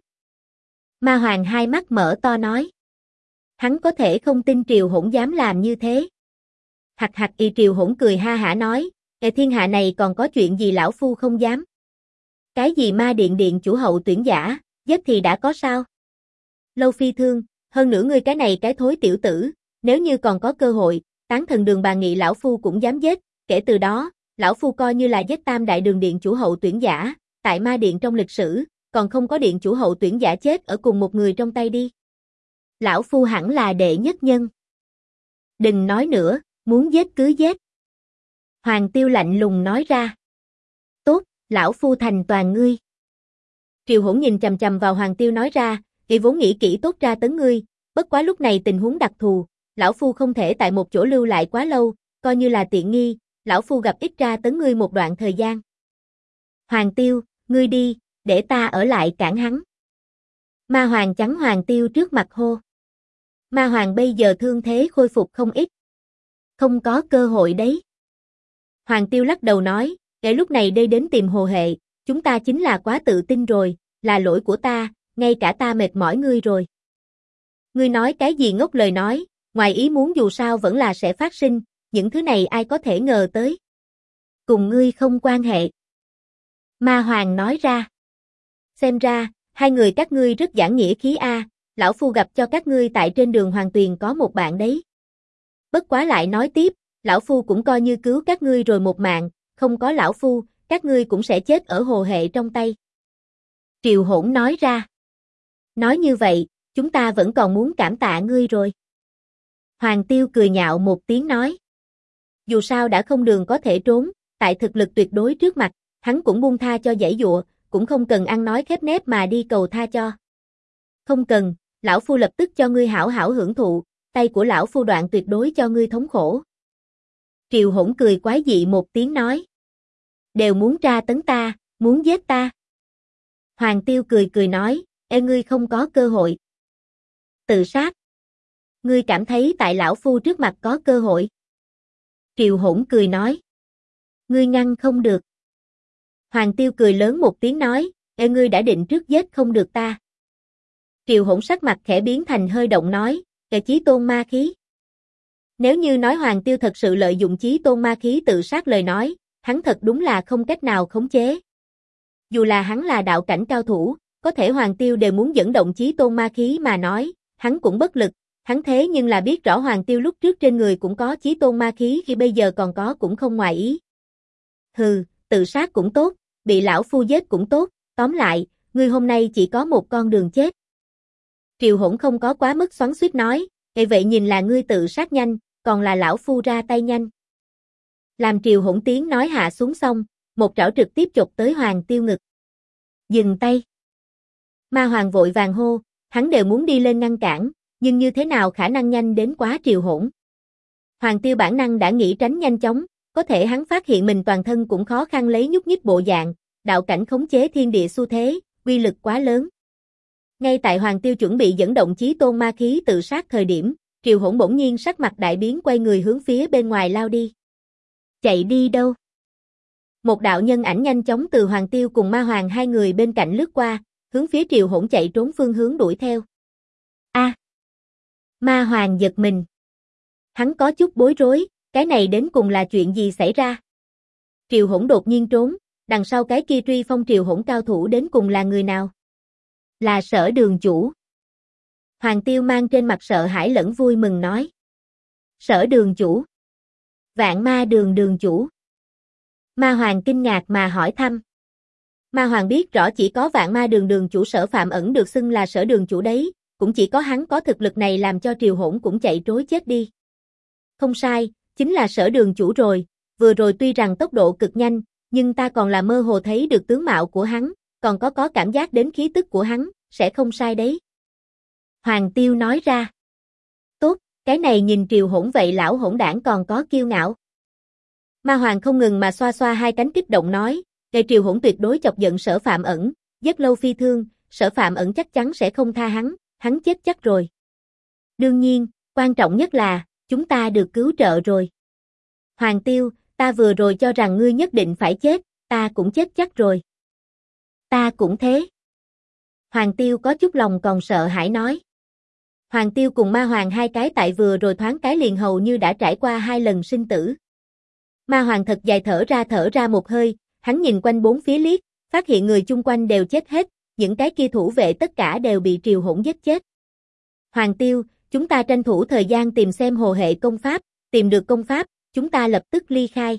Ma Hoàng hai mắt mở to nói. Hắn có thể không tin Triều Hỗn dám làm như thế. Hặc hặc y Triều Hỗn cười ha hả nói, thiên hạ này còn có chuyện gì lão phu không dám. Cái gì ma điện điện chủ hậu tuyển giả, giết thì đã có sao? Lâu Phi Thương, hơn nữa ngươi cái này cái thối tiểu tử, nếu như còn có cơ hội, Tán Thần Đường bà nghị lão phu cũng dám giết, kể từ đó, lão phu coi như là giết Tam Đại Đường điện chủ hậu tuyển giả, tại ma điện trong lịch sử, còn không có điện chủ hậu tuyển giả chết ở cùng một người trong tay đi. Lão phu hẳn là đệ nhất nhân. Đừng nói nữa, muốn giết cứ giết. Hoàng Tiêu lạnh lùng nói ra. Tốt, lão phu thành toàn ngươi. Triều Hỗn nhìn chằm chằm vào Hoàng Tiêu nói ra, y vốn nghĩ kỹ tốt tra tấn ngươi, bất quá lúc này tình huống đặc thù, lão phu không thể tại một chỗ lưu lại quá lâu, coi như là tiện nghi, lão phu gặp ít tra tấn ngươi một đoạn thời gian. Hoàng Tiêu, ngươi đi, để ta ở lại cản hắn. Ma Hoàng chắn Hoàng Tiêu trước mặt hô. Ma Hoàng bây giờ thương thế khôi phục không ít. Không có cơ hội đấy. Hoàng Tiêu lắc đầu nói, để lúc này đây đến tìm Hồ Hệ, chúng ta chính là quá tự tin rồi, là lỗi của ta, ngay cả ta mệt mỏi ngươi rồi. Ngươi nói cái gì ngốc lời nói, ngoài ý muốn dù sao vẫn là sẽ phát sinh, những thứ này ai có thể ngờ tới. Cùng ngươi không quan hệ. Ma Hoàng nói ra. Xem ra, hai người các ngươi rất giảng nghĩa khí a, lão phu gặp cho các ngươi tại trên đường Hoàng Tuyền có một bạn đấy. Bất quá lại nói tiếp, lão phu cũng coi như cứu các ngươi rồi một mạng, không có lão phu, các ngươi cũng sẽ chết ở Hồ Hệ trong tay. Triều Hỗn nói ra. Nói như vậy, chúng ta vẫn còn muốn cảm tạ ngươi rồi. Hoàng Tiêu cười nhạo một tiếng nói. Dù sao đã không đường có thể trốn, tại thực lực tuyệt đối trước mặt, hắn cũng buông tha cho giãy giụa, cũng không cần ăn nói khép nép mà đi cầu tha cho. Không cần, lão phu lập tức cho ngươi hảo hảo hưởng thụ, tay của lão phu đoạn tuyệt đối cho ngươi thống khổ. Triều Hỗn cười quái dị một tiếng nói. Đều muốn tra tấn ta, muốn giết ta. Hoàng Tiêu cười cười nói, ngươi không có cơ hội. Tự sát. Ngươi cảm thấy tại lão phu trước mặt có cơ hội. Triệu Hỗn cười nói. Ngươi ngăn không được. Hoàng Tiêu cười lớn một tiếng nói, ê ngươi đã định trước giết không được ta. Triệu Hỗn sắc mặt khẽ biến thành hơi động nói, ê chí tôn ma khí. Nếu như nói Hoàng Tiêu thật sự lợi dụng chí tôn ma khí tự sát lời nói, hắn thật đúng là không cách nào khống chế. Dù là hắn là đạo cảnh cao thủ, có thể Hoàng Tiêu đều muốn dẫn động chí tôn ma khí mà nói, hắn cũng bất lực, hắn thế nhưng là biết rõ Hoàng Tiêu lúc trước trên người cũng có chí tôn ma khí khi bây giờ còn có cũng không ngoài ý. Hừ, tự sát cũng tốt, bị lão phu giết cũng tốt, tóm lại, ngươi hôm nay chỉ có một con đường chết. Triệu Hỗn không có quá mức xoắn xuýt nói, vậy nhìn là ngươi tự sát nhanh, còn là lão phu ra tay nhanh. Làm Triệu Hỗn tiếng nói hạ xuống xong, một trảo trực tiếp chộp tới Hoàng Tiêu ngực. Dừng tay. Ma Hoàng vội vàng hô, hắn đều muốn đi lên ngăn cản, nhưng như thế nào khả năng nhanh đến quá Triệu Hỗn. Hoàng Tiêu bản năng đã nghĩ tránh nhanh chóng, có thể hắn phát hiện mình toàn thân cũng khó khăn lấy nhúc nhích bộ dạng, đạo cảnh khống chế thiên địa xu thế, uy lực quá lớn. Ngay tại Hoàng Tiêu chuẩn bị dẫn động chí tôn ma khí tự sát thời điểm, Triệu Hỗn bỗng nhiên sắc mặt đại biến quay người hướng phía bên ngoài lao đi. Chạy đi đâu? Một đạo nhân ảnh nhanh chóng từ Hoàng Tiêu cùng Ma Hoàng hai người bên cạnh lướt qua, hướng phía Triệu Hỗn chạy trốn phương hướng đuổi theo. A! Ma Hoàng giật mình. Hắn có chút bối rối, cái này đến cùng là chuyện gì xảy ra? Triệu Hỗn đột nhiên trốn, đằng sau cái kia truy phong Triệu Hỗn cao thủ đến cùng là người nào? Là Sở đường chủ. Hoàng Tiêu mang trên mặt sợ hãi lẫn vui mừng nói. Sở đường chủ. Vạn Ma đường đường chủ. Ma Hoàng kinh ngạc mà hỏi thăm. Ma Hoàng biết rõ chỉ có Vạn Ma đường đường chủ Sở Phạm Ẩn được xưng là Sở đường chủ đấy, cũng chỉ có hắn có thực lực này làm cho Triệu Hỗn cũng chạy trối chết đi. Không sai, chính là Sở đường chủ rồi, vừa rồi tuy rằng tốc độ cực nhanh, nhưng ta còn là mơ hồ thấy được tướng mạo của hắn, còn có cảm giác đến khí tức của hắn, sẽ không sai đấy. Hoàng Tiêu nói ra. Tốt, cái này nhìn Triệu Hỗn vậy lão hỗn đảng còn có kiêu ngạo. Ma Hoàng không ngừng mà xoa xoa hai cánh kích động nói, để Triệu Hỗn tuyệt đối chọc giận Sở Phạm Ẩn, rất lâu phi thương, Sở Phạm Ẩn chắc chắn sẽ không tha hắn chết chắc rồi. Đương nhiên, quan trọng nhất là, chúng ta được cứu trợ rồi. Hoàng Tiêu, ta vừa rồi cho rằng ngươi nhất định phải chết, ta cũng chết chắc rồi. Ta cũng thế. Hoàng Tiêu có chút lòng còn sợ hãi nói. Hoàng Tiêu cùng Ma Hoàng hai cái tại vừa rồi thoáng cái liền hầu như đã trải qua hai lần sinh tử. Ma Hoàng thật dài thở ra một hơi, hắn nhìn quanh bốn phía liếc, phát hiện người chung quanh đều chết hết, những cái kia thủ vệ tất cả đều bị Triệu Hỗn giết chết. Hoàng Tiêu, chúng ta tranh thủ thời gian tìm xem hồ hệ công pháp, tìm được công pháp, chúng ta lập tức ly khai.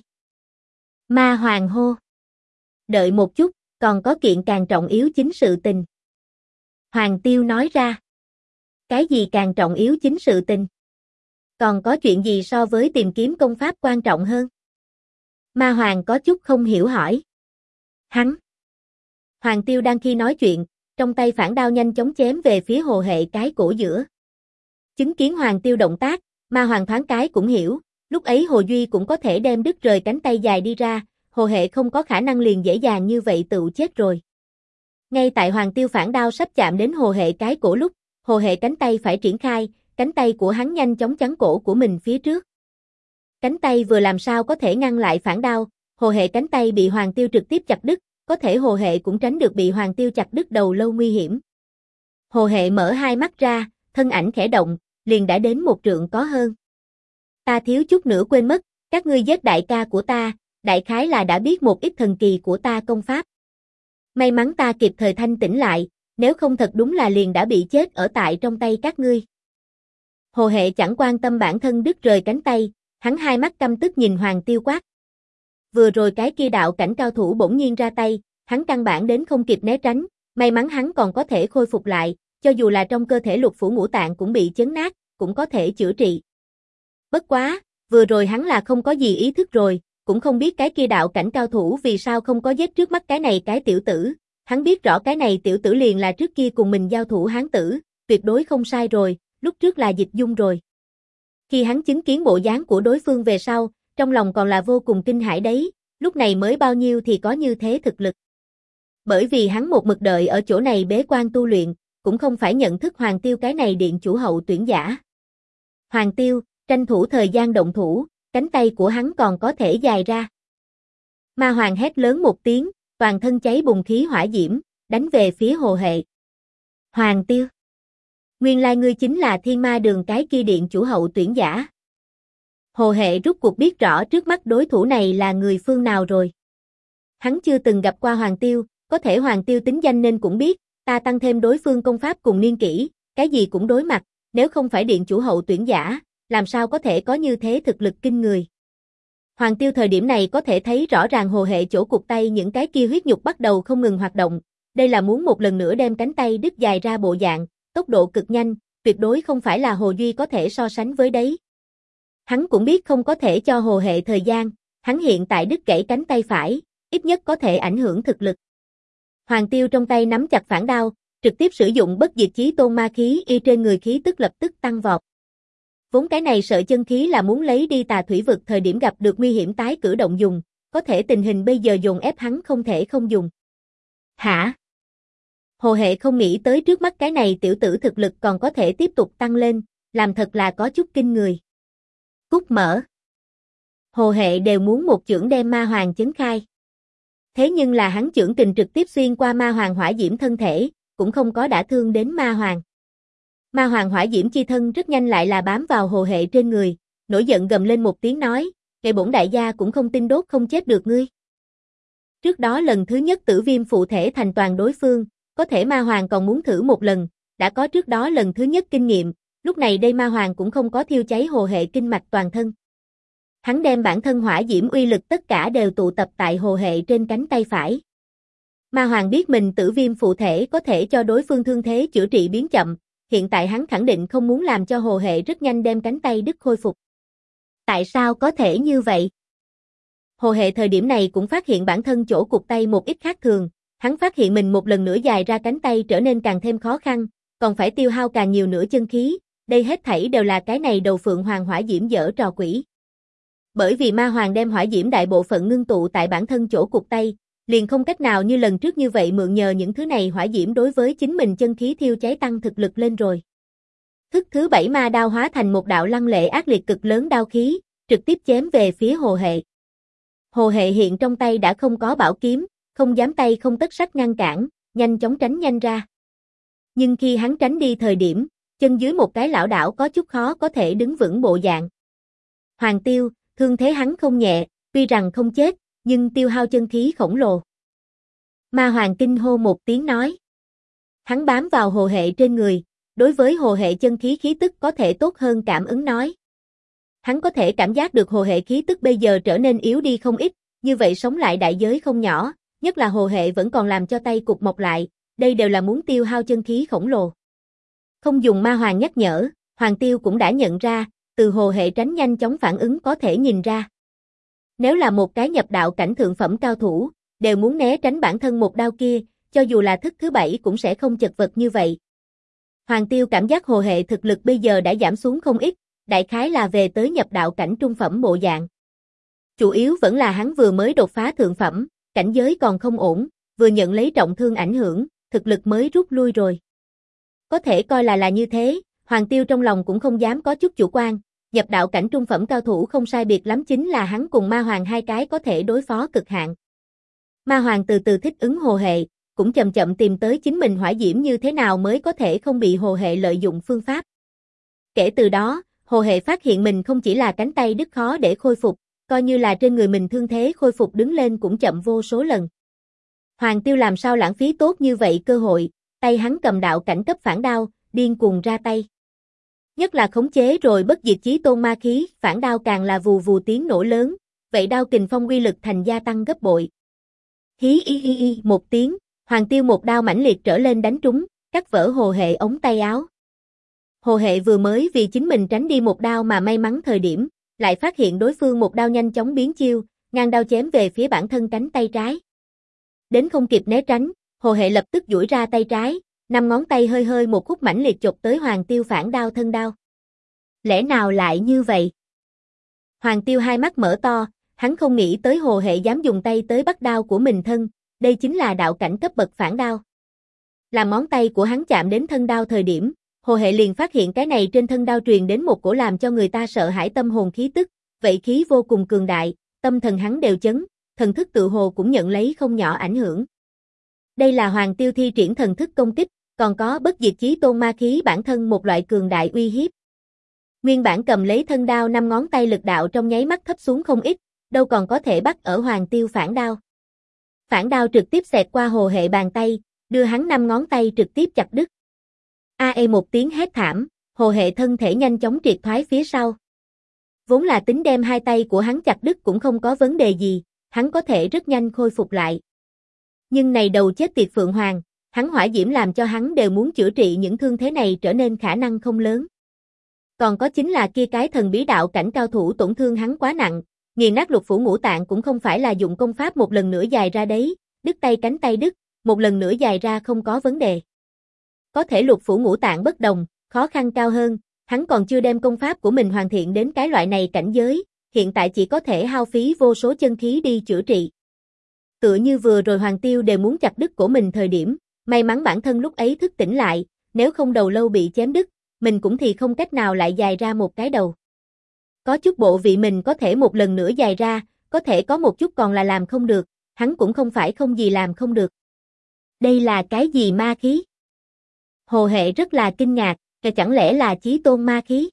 Ma Hoàng hô. Đợi một chút, còn có kiện càng trọng yếu chính sự tình. Hoàng Tiêu nói ra. Cái gì càng trọng yếu chính sự tình? Còn có chuyện gì so với tìm kiếm công pháp quan trọng hơn? Ma Hoàng có chút không hiểu hỏi. Hắn. Hoàng Tiêu đang khi nói chuyện, trong tay phản đao nhanh chóng chém về phía hồ hệ cái cổ giữa. Chứng kiến Hoàng Tiêu động tác, Ma Hoàng thoáng cái cũng hiểu, lúc ấy Hồ Duy cũng có thể đem đứt rời cánh tay dài đi ra, hồ hệ không có khả năng liền dễ dàng như vậy tự chết rồi. Ngay tại Hoàng Tiêu phản đao sắp chạm đến hồ hệ cái cổ lúc, hồ hệ cánh tay phải triển khai, cánh tay của hắn nhanh chóng chắn cổ của mình phía trước. Cánh tay vừa làm sao có thể ngăn lại phản đao, hồ hệ cánh tay bị Hoàng Tiêu trực tiếp chặt đứt, có thể hồ hệ cũng tránh được bị Hoàng Tiêu chặt đứt đầu lâu nguy hiểm. Hồ hệ mở hai mắt ra, thân ảnh khẽ động, liền đã đến một trượng có hơn. Ta thiếu chút nữa quên mất, các ngươi giết đại ca của ta, đại khái là đã biết một ít thần kỳ của ta công pháp. May mắn ta kịp thời thanh tỉnh lại, nếu không thật đúng là liền đã bị chết ở tại trong tay các ngươi. Hồ hệ chẳng quan tâm bản thân đứt rời cánh tay, hắn hai mắt căm tức nhìn Hoàng Tiêu quát. Vừa rồi cái kia đạo cảnh cao thủ bỗng nhiên ra tay, hắn căn bản đến không kịp né tránh, may mắn hắn còn có thể khôi phục lại, cho dù là trong cơ thể lục phủ ngũ tạng cũng bị chấn nát, cũng có thể chữa trị. Bất quá, vừa rồi hắn là không có gì ý thức rồi, cũng không biết cái kia đạo cảnh cao thủ vì sao không có giết trước mắt cái này cái tiểu tử, hắn biết rõ cái này tiểu tử liền là trước kia cùng mình giao thủ hán tử, tuyệt đối không sai rồi, lúc trước là Dịch Dung rồi. Khi hắn chứng kiến bộ dáng của đối phương về sau, trong lòng còn là vô cùng kinh hãi đấy, lúc này mới bao nhiêu thì có như thế thực lực. Bởi vì hắn một mực đợi ở chỗ này bế quan tu luyện, cũng không phải nhận thức Hoàng Tiêu cái này điện chủ hậu tuyển giả. Hoàng Tiêu, tranh thủ thời gian động thủ, cánh tay của hắn còn có thể dài ra. Ma Hoàng hét lớn một tiếng, toàn thân cháy bùng khí hỏa diễm, đánh về phía Hồ Hệ. Hoàng Tiêu, nguyên lai ngươi chính là Thiên Ma Đường cái kia điện chủ hậu tuyển giả. Hồ Hệ rút cuộc biết rõ trước mắt đối thủ này là người phương nào rồi. Hắn chưa từng gặp qua Hoàng Tiêu, có thể Hoàng Tiêu tính danh nên cũng biết, ta tăng thêm đối phương công pháp cùng niên kỷ, cái gì cũng đối mặt, nếu không phải điện chủ hậu tuyển giả, làm sao có thể có như thế thực lực kinh người. Hoàng Tiêu thời điểm này có thể thấy rõ ràng Hồ Hệ chỗ cụt tay những cái kia huyết nhục bắt đầu không ngừng hoạt động, đây là muốn một lần nữa đem cánh tay đứt dài ra bộ dạng, tốc độ cực nhanh, tuyệt đối không phải là Hồ Duy có thể so sánh với đấy. Hắn cũng biết không có thể cho Hồ Hệ thời gian, hắn hiện tại đứt gãy cánh tay phải, ít nhất có thể ảnh hưởng thực lực. Hoàng Tiêu trong tay nắm chặt phản đao, trực tiếp sử dụng bất diệt chí tôn ma khí y trên người khí tức lập tức tăng vọt. Vốn cái này sợi chân khí là muốn lấy đi Tà Thủy Vực thời điểm gặp được nguy hiểm tái cử động dùng, có thể tình hình bây giờ dồn ép hắn không thể không dùng. Hả? Hồ Hệ không nghĩ tới trước mắt cái này tiểu tử thực lực còn có thể tiếp tục tăng lên, làm thật là có chút kinh người. Cút mở. Hồ Hệ đều muốn một chưởng đem Ma Hoàng chấn khai. Thế nhưng là hắn chưởng kình trực tiếp xuyên qua Ma Hoàng hỏa diễm thân thể, cũng không có đả thương đến Ma Hoàng. Ma Hoàng hỏa diễm chi thân rất nhanh lại là bám vào Hồ Hệ trên người, nổi giận gầm lên một tiếng nói, kệ bổn đại gia cũng không tin đốt không chết được ngươi. Trước đó lần thứ nhất tử viêm phụ thể thành toàn đối phương, có thể Ma Hoàng còn muốn thử một lần, đã có trước đó lần thứ nhất kinh nghiệm, lúc này đây Ma Hoàng cũng không có thiêu cháy Hồ Hệ kinh mạch toàn thân. Hắn đem bản thân hỏa diễm uy lực tất cả đều tụ tập tại Hồ Hệ trên cánh tay phải. Ma Hoàng biết mình tử viêm phụ thể có thể cho đối phương thương thế chữa trị biến chậm, hiện tại hắn khẳng định không muốn làm cho Hồ Hệ rất nhanh đem cánh tay đứt khôi phục. Tại sao có thể như vậy? Hồ Hệ thời điểm này cũng phát hiện bản thân chỗ cụt tay một ít khác thường, hắn phát hiện mình một lần nữa dài ra cánh tay trở nên càng thêm khó khăn, còn phải tiêu hao càng nhiều nữa chân khí, đây hết thảy đều là cái này đầu Phượng Hoàng hỏa diễm dở trò quỷ. Bởi vì Ma Hoàng đem hỏa diễm đại bộ phận ngưng tụ tại bản thân chỗ cụt tay, liền không cách nào như lần trước như vậy mượn nhờ những thứ này hỏa diễm đối với chính mình chân khí thiêu cháy tăng thực lực lên rồi. Thức thứ 7 ma đao hóa thành một đạo lăng lệ ác liệt cực lớn đao khí, trực tiếp chém về phía Hồ Hệ. Hồ Hệ hiện trong tay đã không có bảo kiếm, không dám tay không tất sắt ngăn cản, nhanh chóng tránh nhanh ra. Nhưng khi hắn tránh đi thời điểm, chân dưới một cái lảo đảo có chút khó có thể đứng vững bộ dạng. Hoàng Tiêu, thương thế hắn không nhẹ, tuy rằng không chết, nhưng tiêu hao chân khí khổng lồ. Ma Hoàng kinh hô một tiếng nói. Hắn bám vào Hồ Hệ trên người, đối với Hồ Hệ chân khí khí tức có thể tốt hơn cảm ứng nói. Hắn có thể cảm giác được Hồ Hệ khí tức bây giờ trở nên yếu đi không ít, như vậy sống lại đại giới không nhỏ, nhất là Hồ Hệ vẫn còn làm cho tay cục mọc lại, đây đều là muốn tiêu hao chân khí khổng lồ. Không dùng Ma Hoàng nhắc nhở, Hoàng Tiêu cũng đã nhận ra, từ Hồ Hệ tránh nhanh chóng phản ứng có thể nhìn ra. Nếu là một cái nhập đạo cảnh thượng phẩm cao thủ, đều muốn né tránh bản thân một đao kia, cho dù là thức thứ 7 cũng sẽ không chật vật như vậy. Hoàng Tiêu cảm giác Hồ Hệ thực lực bây giờ đã giảm xuống không ít, đại khái là về tới nhập đạo cảnh trung phẩm bộ dạng. Chủ yếu vẫn là hắn vừa mới đột phá thượng phẩm, cảnh giới còn không ổn, vừa nhận lấy trọng thương ảnh hưởng, thực lực mới rút lui rồi. Có thể coi là như thế, Hoàng Tiêu trong lòng cũng không dám có chút chủ quan, nhập đạo cảnh trung phẩm cao thủ không sai biệt lắm chính là hắn cùng Ma Hoàng hai cái có thể đối phó cực hạn. Ma Hoàng từ từ thích ứng Hồ Hệ, cũng chậm chậm tìm tới chính mình hỏa diễm như thế nào mới có thể không bị Hồ Hệ lợi dụng phương pháp. Kể từ đó, Hồ Hệ phát hiện mình không chỉ là cánh tay đứt khó để khôi phục, coi như là trên người mình thương thế khôi phục đứng lên cũng chậm vô số lần. Hoàng Tiêu làm sao lãng phí tốt như vậy cơ hội, tay hắn cầm đạo cảnh cấp phản đao, điên cuồng ra tay. Nhất là khống chế rồi bất diệt chí tôn ma khí, phản đao càng là vù vù tiếng nổ lớn, vậy đao kình phong uy lực thành gia tăng gấp bội. Hí y y y một tiếng, Hoàng Tiêu một đao mãnh liệt trở lên đánh trúng, cắt vỡ Hồ Hệ ống tay áo. Hồ Hệ vừa mới vì chính mình tránh đi một đao mà may mắn thời điểm, lại phát hiện đối phương một đao nhanh chóng biến chiêu, ngang đao chém về phía bản thân cánh tay trái. Đến không kịp né tránh, Hồ Hệ lập tức duỗi ra tay trái, 5 ngón tay hơi hơi một khúc mãnh liệt chộp tới Hoàng Tiêu phản đao thân đao. Lẽ nào lại như vậy? Hoàng Tiêu hai mắt mở to, hắn không nghĩ tới Hồ Hệ dám dùng tay tới bắt đao của mình thân, đây chính là đạo cảnh cấp bậc phản đao. Làm ngón tay của hắn chạm đến thân đao thời điểm, Hồ Hệ liền phát hiện cái này trên thân đao truyền đến một cổ làm cho người ta sợ hãi tâm hồn khí tức, vậy khí vô cùng cường đại, tâm thần hắn đều chấn, thần thức tự hồ cũng nhận lấy không nhỏ ảnh hưởng. Đây là Hoàng Tiêu thi triển thần thức công kích, còn có bất diệt chí tôn ma khí bản thân một loại cường đại uy hiếp. Nguyên bản cầm lấy thân đao 5 ngón tay lực đạo trong nháy mắt thấp xuống không ít, đâu còn có thể bắt ở Hoàng Tiêu phản đao. Phản đao trực tiếp xẹt qua Hồ Hệ bàn tay, đưa hắn 5 ngón tay trực tiếp chặt đứt. Một tiếng hét thảm, Hồ Hệ thân thể nhanh chóng triệt thoái phía sau. Vốn là tính đem hai tay của hắn chặt đứt cũng không có vấn đề gì, hắn có thể rất nhanh khôi phục lại. Nhưng này đầu chết tiệt Phượng Hoàng, hắn hỏa diễm làm cho hắn đều muốn chữa trị những thương thế này trở nên khả năng không lớn. Còn có chính là kia cái thần bí đạo cảnh cao thủ tổn thương hắn quá nặng, nghiền nát lục phủ ngũ tạng cũng không phải là dụng công pháp một lần nữa dài ra đấy, đứt tay cánh tay đứt, một lần nữa dài ra không có vấn đề. Có thể lục phủ ngũ tạng bất đồng, khó khăn cao hơn, hắn còn chưa đem công pháp của mình hoàn thiện đến cái loại này cảnh giới, hiện tại chỉ có thể hao phí vô số chân khí đi chữa trị. Tựa như vừa rồi Hoàng Tiêu đều muốn chặt đứt cổ mình thời điểm, may mắn bản thân lúc ấy thức tỉnh lại, nếu không đầu lâu bị chém đứt, mình cũng thì không cách nào lại dài ra một cái đầu. Có chút bộ vị mình có thể một lần nữa dài ra, có thể có một chút còn là làm không được, hắn cũng không phải không gì làm không được. Đây là cái gì ma khí? Hồ Hệ rất là kinh ngạc, chẳng lẽ là chí tôn ma khí?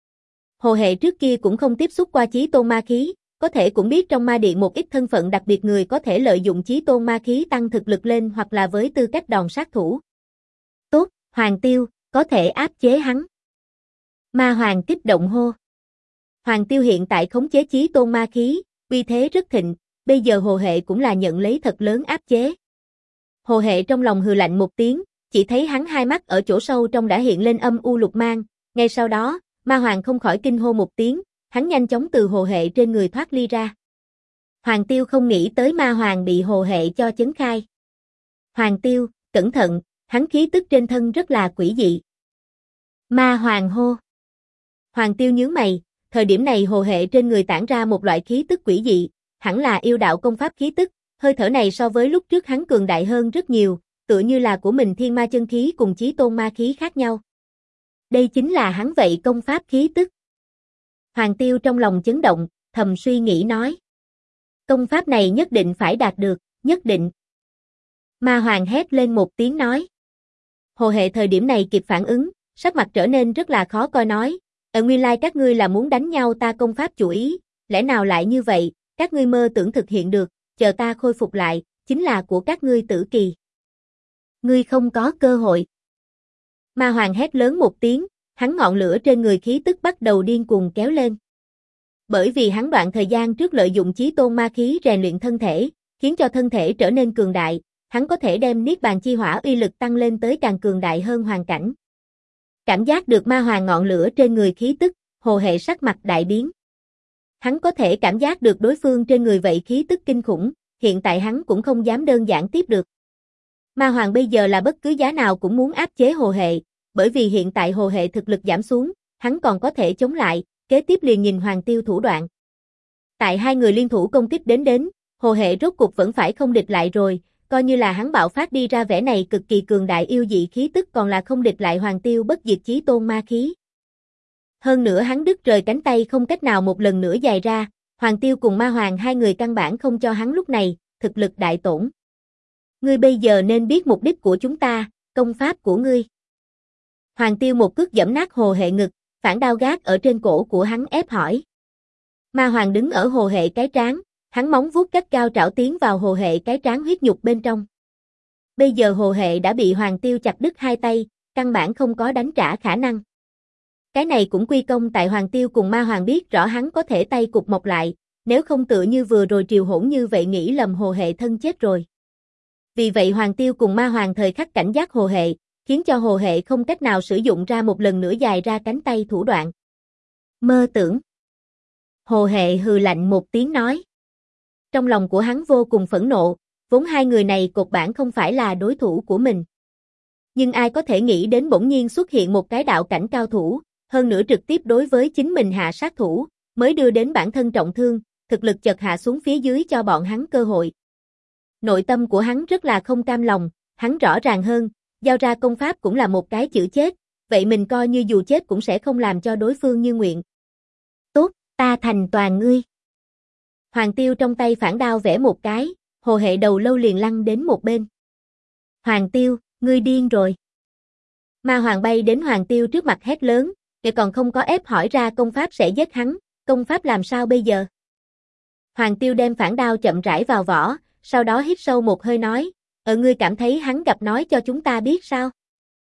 Hồ Hệ trước kia cũng không tiếp xúc qua chí tôn ma khí, có thể cũng biết trong ma điện một ít thân phận đặc biệt người có thể lợi dụng chí tôn ma khí tăng thực lực lên hoặc là với tư cách đòn sát thủ. Tốt, Hoàng Tiêu, có thể áp chế hắn. Ma Hoàng kích động hô. Hoàng Tiêu hiện tại khống chế chí tôn ma khí, uy thế rất thịnh, bây giờ Hồ Hệ cũng là nhận lấy thật lớn áp chế. Hồ Hệ trong lòng hừ lạnh một tiếng, chỉ thấy hắn hai mắt ở chỗ sâu trong đã hiện lên âm u lục mang, ngay sau đó, Ma Hoàng không khỏi kinh hô một tiếng, hắn nhanh chóng từ Hồ Hệ trên người thoát ly ra. Hoàng Tiêu không nghĩ tới Ma Hoàng bị Hồ Hệ cho chấn khai. Hoàng Tiêu, cẩn thận, hắn khí tức trên thân rất là quỷ dị. Ma Hoàng hô. Hoàng Tiêu nhướng mày, thời điểm này Hồ Hệ trên người tản ra một loại khí tức quỷ dị, hẳn là yêu đạo công pháp khí tức, hơi thở này so với lúc trước hắn cường đại hơn rất nhiều, tựa như là của mình thiên ma chân khí cùng chí tôn ma khí khác nhau. Đây chính là hắn vậy công pháp khí tức. Hoàng Tiêu trong lòng chấn động, thầm suy nghĩ nói. Công pháp này nhất định phải đạt được, nhất định. Ma Hoàng hét lên một tiếng nói. Hồ Hệ thời điểm này kịp phản ứng, sắc mặt trở nên rất là khó coi nói. Nguyên lai các ngươi là muốn đánh nhau ta công pháp chủ ý, lẽ nào lại như vậy, các ngươi mơ tưởng thực hiện được, chờ ta khôi phục lại, chính là của các ngươi tử kỳ. Ngươi không có cơ hội. Ma Hoàng hét lớn một tiếng, hắn ngọn lửa trên người khí tức bắt đầu điên cuồng kéo lên. Bởi vì hắn đoạn thời gian trước lợi dụng chí tôn ma khí rèn luyện thân thể, khiến cho thân thể trở nên cường đại, hắn có thể đem niết bàn chi hỏa uy lực tăng lên tới càng cường đại hơn hoàn cảnh. Cảm giác được Ma Hoàng ngọn lửa trên người khí tức, Hồ Hệ sắc mặt đại biến. Hắn có thể cảm giác được đối phương trên người vậy khí tức kinh khủng, hiện tại hắn cũng không dám đơn giản tiếp được. Ma Hoàng bây giờ là bất cứ giá nào cũng muốn áp chế Hồ Hệ, bởi vì hiện tại Hồ Hệ thực lực giảm xuống, hắn còn có thể chống lại, kế tiếp liền nhìn Hoàng Tiêu thủ đoạn. Tại hai người liên thủ công kích đến, Hồ Hệ rốt cục vẫn phải không địch lại rồi, coi như là hắn bạo phát đi ra vẻ này cực kỳ cường đại yêu dị khí tức còn là không địch lại Hoàng Tiêu bất diệt chí tôn ma khí. Hơn nữa hắn đứt rời cánh tay không cách nào một lần nữa dài ra, Hoàng Tiêu cùng Ma Hoàng hai người căn bản không cho hắn lúc này, thực lực đại tổn. Ngươi bây giờ nên biết mục đích của chúng ta, công pháp của ngươi. Hoàng Tiêu một cước giẫm nát Hồ Hệ ngực, phản đao gác ở trên cổ của hắn ép hỏi. Ma Hoàng đứng ở Hồ Hệ cái trán, hắn móng vuốt gắt cao trảo tiến vào Hồ Hệ cái trán huyết nhục bên trong. Bây giờ Hồ Hệ đã bị Hoàng Tiêu chặt đứt hai tay, căn bản không có đánh trả khả năng. Cái này cũng quy công tại Hoàng Tiêu cùng Ma Hoàng biết rõ hắn có thể tay cục mọc lại, nếu không tựa như vừa rồi triều hỗn như vậy nghĩ lầm Hồ Hệ thân chết rồi. Vì vậy Hoàng Tiêu cùng Ma Hoàng thời khắc cảnh giác Hồ Hệ, khiến cho Hồ Hệ không cách nào sử dụng ra một lần nữa dài ra cánh tay thủ đoạn. Mơ tưởng. Hồ Hệ hừ lạnh một tiếng nói. Trong lòng của hắn vô cùng phẫn nộ, vốn hai người này cột bản không phải là đối thủ của mình. Nhưng ai có thể nghĩ đến bỗng nhiên xuất hiện một cái đạo cảnh cao thủ, hơn nữa trực tiếp đối với chính mình hạ sát thủ, mới đưa đến bản thân trọng thương, thực lực chợt hạ xuống phía dưới cho bọn hắn cơ hội. Nội tâm của hắn rất là không cam lòng, hắn rõ ràng hơn, giao ra công pháp cũng là một cái chữ chết, vậy mình coi như dù chết cũng sẽ không làm cho đối phương như nguyện. Tốt, ta thành toàn ngươi. Hoàng Tiêu trong tay phản đao vẽ một cái, hồ hệ đầu lâu liền lăn đến một bên. Hoàng Tiêu, ngươi điên rồi. Ma Hoàng bay đến Hoàng Tiêu trước mặt hét lớn, để còn không có ép hỏi ra công pháp sẽ giết hắn, công pháp làm sao bây giờ? Hoàng Tiêu đem phản đao chậm rãi vào vỏ, sau đó hít sâu một hơi nói, ngươi cảm thấy hắn gặp nói cho chúng ta biết sao?